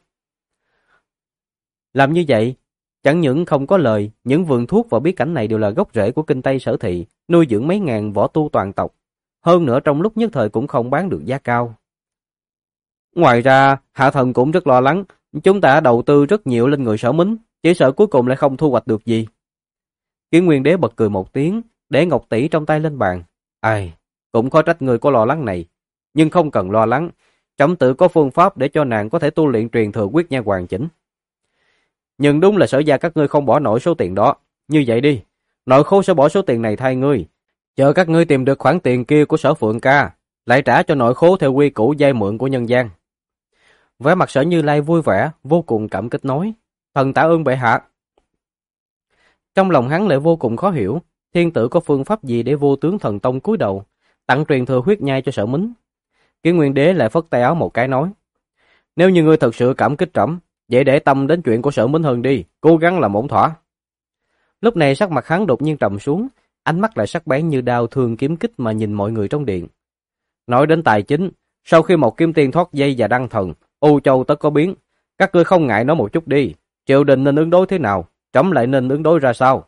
Làm như vậy, chẳng những không có lời, những vườn thuốc và bí cảnh này đều là gốc rễ của kinh Tây Sở Thị, nuôi dưỡng mấy ngàn võ tu toàn tộc. Hơn nữa trong lúc nhất thời cũng không bán được giá cao. Ngoài ra, hạ thần cũng rất lo lắng, chúng ta đầu tư rất nhiều lên người Sở Mính, chỉ sợ cuối cùng lại không thu hoạch được gì. Kiến Nguyên Đế bật cười một tiếng, để ngọc tỷ trong tay lên bàn. Cũng khó trách người có lo lắng này, nhưng không cần lo lắng, trẫm tự có phương pháp để cho nàng có thể tu luyện truyền thừa quyết nha hoàn chỉnh. Nhưng đúng là Sở gia các ngươi không bỏ nổi số tiền đó, như vậy đi, nội khố sẽ bỏ số tiền này thay ngươi, chờ các ngươi tìm được khoản tiền kia của Sở Phượng ca, lại trả cho nội khố theo quy củ vay mượn của nhân gian. Vẻ mặt Sở Như Lai vui vẻ, vô cùng cảm kích nói, thần tạ ơn bệ hạ. Trong lòng hắn lại vô cùng khó hiểu, thiên tử có phương pháp gì để Vô Tướng Thần Tông cúi đầu, tặng truyền thừa huyết nhai cho Sở Mính. Kiến Nguyên Đế lại phất tay áo một cái nói, nếu như ngươi thật sự cảm kích trẫm, vậy để tâm đến chuyện của Sở Mính hơn đi, cố gắng làm ổn thỏa. Lúc này sắc mặt hắn đột nhiên trầm xuống, ánh mắt lại sắc bén như đao thương kiếm kích mà nhìn mọi người trong điện. Nói đến tài chính, sau khi một Kim Tiên thoát dây và đăng thần, U Châu tất có biến, các ngươi không ngại nói một chút đi, triều đình nên ứng đối thế nào, trẫm lại nên ứng đối ra sao?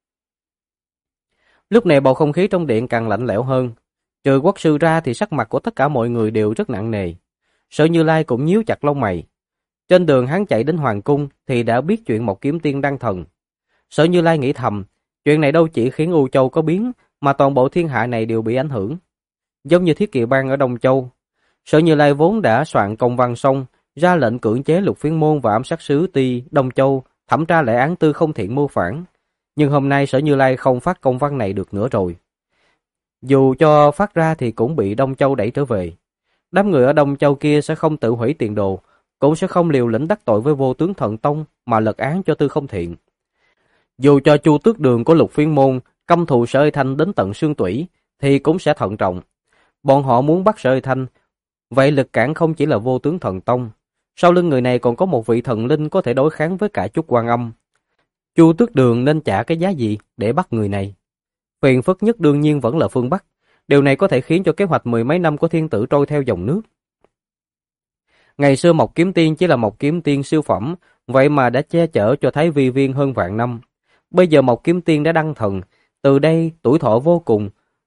Lúc này bầu không khí trong điện càng lạnh lẽo hơn, trừ quốc sư ra thì sắc mặt của tất cả mọi người đều rất nặng nề. Sở Như Lai cũng nhíu chặt lông mày. Trên đường hắn chạy đến hoàng cung thì đã biết chuyện một kiếm tiên đăng thần. Sở Như Lai nghĩ thầm, chuyện này đâu chỉ khiến U Châu có biến, mà toàn bộ thiên hạ này đều bị ảnh hưởng. Giống như Thiết Kỵ Bang ở Đông Châu, Sở Như Lai vốn đã soạn công văn xong, ra lệnh cưỡng chế Lục Phiên Môn và ám sát sứ Ti Đông Châu, thẩm tra lại án tư không thiện mưu phản. Nhưng hôm nay Sở Như Lai không phát công văn này được nữa rồi. Dù cho phát ra thì cũng bị Đông Châu đẩy trở về. Đám người ở Đông Châu kia sẽ không tự hủy tiền đồ, cũng sẽ không liều lĩnh đắc tội với Vô Tướng Thần Tông mà lật án cho tư không thiện. Dù cho Chu Tước Đường của Lục Phiên Môn căm thù Sở Ê Thanh đến tận xương tủy, thì cũng sẽ thận trọng. Bọn họ muốn bắt Sở Ê Thanh, vậy lực cản không chỉ là Vô Tướng Thần Tông. Sau lưng người này còn có một vị thần linh có thể đối kháng với cả Chúc Quan Âm. Chu Tước Đường nên trả cái giá gì để bắt người này? Phiền phức nhất đương nhiên vẫn là phương Bắc. Điều này có thể khiến cho kế hoạch mười mấy năm của thiên tử trôi theo dòng nước. Ngày xưa Mộc Kiếm Tiên chỉ là Mộc Kiếm Tiên siêu phẩm, vậy mà đã che chở cho Thái Vi Viên hơn vạn năm. Bây giờ Mộc Kiếm Tiên đã đăng thần, từ đây tuổi thọ vô cùng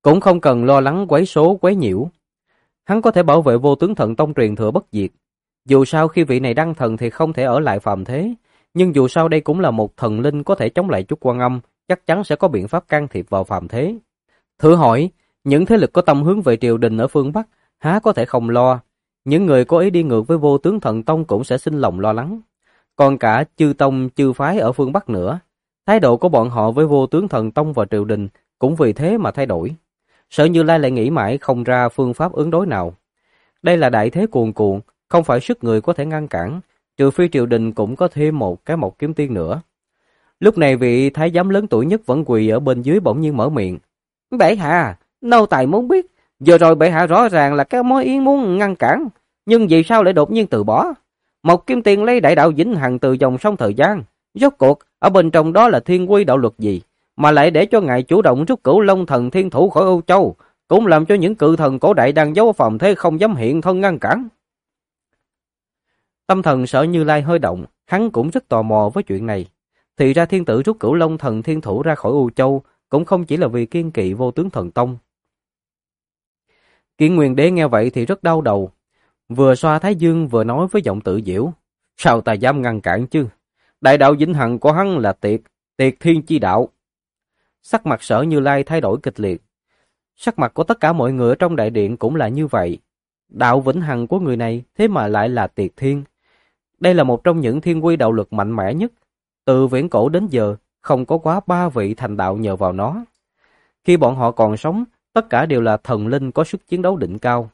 cũng không cần lo lắng quấy số quấy nhiễu. Hắn có thể bảo vệ Vô Tướng Thần Tông truyền thừa bất diệt. Dù sao khi vị này đăng thần thì không thể ở lại phàm thế, nhưng dù sao đây cũng là một thần linh có thể chống lại chút Quan Âm, chắc chắn sẽ có biện pháp can thiệp vào phàm thế. Thử hỏi, những thế lực có tâm hướng về triều đình ở phương Bắc, há có thể không lo? Những người có ý đi ngược với Vô Tướng Thần Tông cũng sẽ sinh lòng lo lắng. Còn cả chư tông, chư phái ở phương Bắc nữa, thái độ của bọn họ với Vô Tướng Thần Tông và triều đình cũng vì thế mà thay đổi. Sở Như Lai lại nghĩ mãi không ra phương pháp ứng đối nào. Đây là đại thế cuồn cuộn, không phải sức người có thể ngăn cản, trừ phi triều đình cũng có thêm một cái Mộc Kiếm Tiên nữa. Lúc này vị thái giám lớn tuổi nhất vẫn quỳ ở bên dưới bỗng nhiên mở miệng. Bệ hạ, nô tài muốn biết, vừa rồi bệ hạ rõ ràng là cái mối ý muốn ngăn cản, nhưng vì sao lại đột nhiên từ bỏ? Mộc Kiếm Tiên lấy đại đạo vĩnh hằng từ dòng sông thời gian, rốt cuộc ở bên trong đó là thiên quy đạo luật gì, mà lại để cho ngài chủ động rút Cửu Long Thần Thiên Thủ khỏi Âu Châu, cũng làm cho những cự thần cổ đại đang giấu ở phàm thế không dám hiện thân ngăn cản. Tâm thần Sở Như Lai hơi động, hắn cũng rất tò mò với chuyện này. Thì ra thiên tử rút Cửu Long Thần Thiên Thủ ra khỏi Âu Châu cũng không chỉ là vì kiên kỵ Vô Tướng Thần Tông. Kiên Nguyên Đế nghe vậy thì rất đau đầu, vừa xoa thái dương vừa nói với giọng tự giễu. Sao ta dám ngăn cản chứ? Đại đạo vĩnh hằng của hắn là tiệt thiên chi đạo. Sắc mặt Sở Như Lai thay đổi kịch liệt. Sắc mặt của tất cả mọi người ở trong đại điện cũng là như vậy. Đạo vĩnh hằng của người này thế mà lại là tiệt thiên. Đây là một trong những thiên quy đạo lực mạnh mẽ nhất. Từ viễn cổ đến giờ, không có quá 3 vị thành đạo nhờ vào nó. Khi bọn họ còn sống, tất cả đều là thần linh có sức chiến đấu đỉnh cao.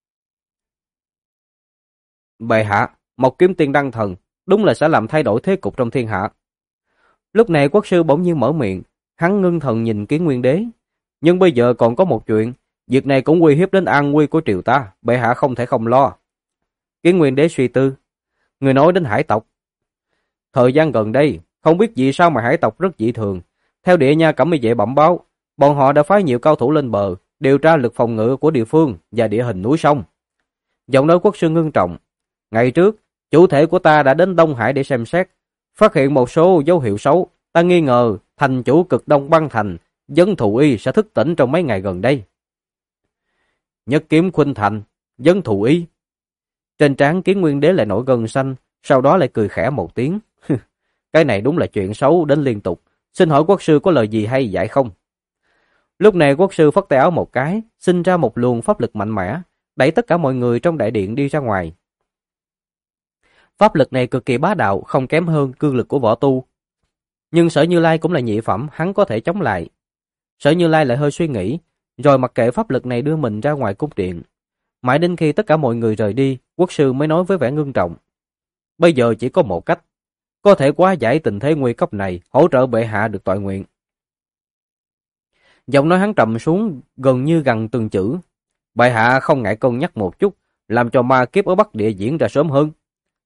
Bệ hạ, Mộc Kiếm Tiên đăng thần, đúng là sẽ làm thay đổi thế cục trong thiên hạ. Lúc này quốc sư bỗng nhiên mở miệng, hắn ngưng thần nhìn Kiến Nguyên Đế. Nhưng bây giờ còn có một chuyện, việc này cũng uy hiếp đến an nguy của triều ta, bệ hạ không thể không lo. Kiến Nguyên Đế suy tư, người nói đến hải tộc. Thời gian gần đây, không biết vì sao mà hải tộc rất dị thường. Theo Địa Nha Cẩm Y Vệ bẩm báo, bọn họ đã phái nhiều cao thủ lên bờ, điều tra lực phòng ngự của địa phương và địa hình núi sông. Giọng nói quốc sư ngưng trọng. Ngày trước, chủ thể của ta đã đến Đông Hải để xem xét, phát hiện một số dấu hiệu xấu. Ta nghi ngờ thành chủ cực Đông Băng Thành, Dân Thù Y sẽ thức tỉnh trong mấy ngày gần đây. Nhất kiếm khuynh thành, Dân Thù Y. Trên trán Kiến Nguyên Đế lại nổi gân xanh, sau đó lại cười khẽ một tiếng. Cái này đúng là chuyện xấu đến liên tục. Xin hỏi quốc sư có lời gì hay dạy không? Lúc này quốc sư phất tay áo một cái, sinh ra một luồng pháp lực mạnh mẽ, đẩy tất cả mọi người trong đại điện đi ra ngoài. Pháp lực này cực kỳ bá đạo, không kém hơn cương lực của võ tu. Nhưng Sở Như Lai cũng là nhị phẩm, hắn có thể chống lại. Sở Như Lai lại hơi suy nghĩ, rồi mặc kệ pháp lực này đưa mình ra ngoài cung điện. Mãi đến khi tất cả mọi người rời đi, quốc sư mới nói với vẻ ngưng trọng. Bây giờ chỉ có một cách, có thể hóa giải tình thế nguy cấp này, hỗ trợ bệ hạ được toại nguyện. Giọng nói hắn trầm xuống, gần như gằn từng chữ. Bệ hạ không ngại cân nhắc một chút, làm cho ma kiếp ở Bắc Địa diễn ra sớm hơn.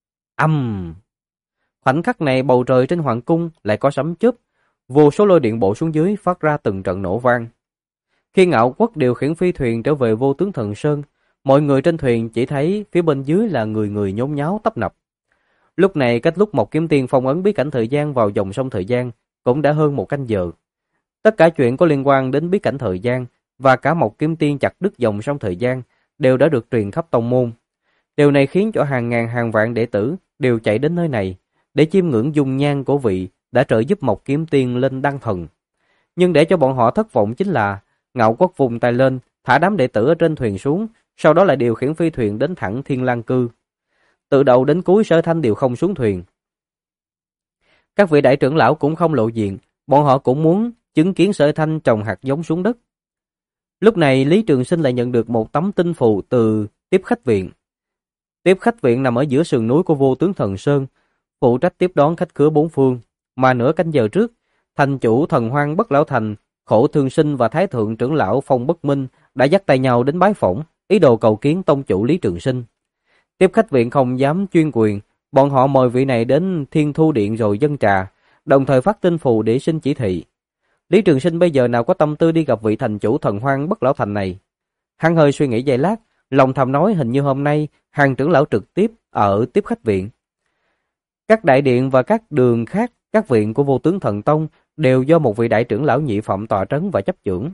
Khoảnh khắc này bầu trời trên hoàng cung lại có sấm chớp, vô số lôi điện bộ xuống dưới phát ra từng trận nổ vang. Khi Ngạo Quốc điều khiển phi thuyền trở về Vô Tướng Thần Sơn, mọi người trên thuyền chỉ thấy phía bên dưới là người người nhốn nháo tấp nập. Lúc này cách lúc Mộc Kiếm Tiên phong ấn bí cảnh thời gian vào dòng sông thời gian cũng đã hơn 1 canh giờ. Tất cả chuyện có liên quan đến bí cảnh thời gian và cả Mộc Kiếm Tiên chặt đứt dòng sông thời gian đều đã được truyền khắp tông môn. Điều này khiến cho hàng ngàn hàng vạn đệ tử đều chạy đến nơi này để chiêm ngưỡng dung nhan của vị đã trợ giúp Mộc Kiếm Tiên lên đăng thần. Nhưng để cho bọn họ thất vọng chính là Ngạo Quốc vùng tay lên, thả đám đệ tử ở trên thuyền xuống, sau đó lại điều khiển phi thuyền đến thẳng Thiên Lang Cư. Từ đầu đến cuối Sở Thanh đều không xuống thuyền. Các vị đại trưởng lão cũng không lộ diện, bọn họ cũng muốn chứng kiến Sở Thanh trồng hạt giống xuống đất. Lúc này Lý Trường Sinh lại nhận được một tấm tinh phù từ Tiếp Khách Viện. Tiếp Khách Viện nằm ở giữa sườn núi của Vô Tướng Thần Sơn, phụ trách tiếp đón khách khứa bốn phương, mà nửa canh giờ trước, thành chủ Thần Hoang Bất Lão Thành, Khổ Thương Sinh và Thái thượng trưởng lão Phong Bất Minh đã dắt tay nhau đến bái phỏng, ý đồ cầu kiến tông chủ Lý Trường Sinh. Tiếp Khách Viện không dám chuyên quyền, bọn họ mời vị này đến Thiên Thu Điện rồi dâng trà, đồng thời phát tinh phù để xin chỉ thị. Lý Trường Sinh bây giờ nào có tâm tư đi gặp vị thành chủ Thần Hoang Bất Lão Thành này. Hắn hơi suy nghĩ giây lát, lòng thầm nói hình như hôm nay hàng trưởng lão trực tiếp ở Tiếp Khách Viện. Các đại điện và các đường khác, các viện của Vô Tướng Thần Tông đều do một vị đại trưởng lão nhị phẩm tọa trấn và chấp chưởng.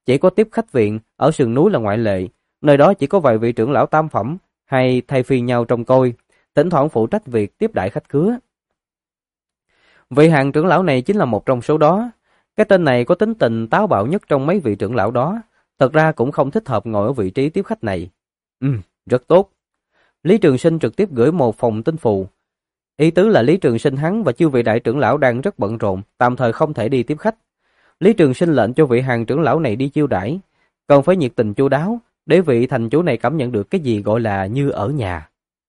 Chỉ có tiếp khách viện ở sườn núi là ngoại lệ, nơi đó chỉ có vài vị trưởng lão tam phẩm hay thay phiên nhau trông coi, thỉnh thoảng phụ trách việc tiếp đãi khách khứa. Vị Hàng trưởng lão này chính là một trong số đó. Cái tên này có tính tình táo bạo nhất trong mấy vị trưởng lão đó, thật ra cũng không thích hợp ngồi ở vị trí tiếp khách này. Rất tốt. Lý Trường Sinh trực tiếp gửi một phòng tin phù. Ý tứ là Lý Trường Sinh hắn và chư vị đại trưởng lão đang rất bận rộn, tạm thời không thể đi tiếp khách. Lý Trường Sinh lệnh cho vị Hàng trưởng lão này đi chiêu đãi, cần phải nhiệt tình chu đáo, để vị thành chủ này cảm nhận được cái gì gọi là như ở nhà.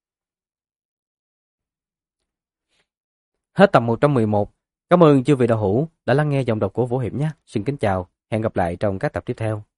Hết tập 111. Cảm ơn chư vị đạo hữu đã lắng nghe giọng đọc của Vũ Hiệp nhé. Xin kính chào, hẹn gặp lại trong các tập tiếp theo.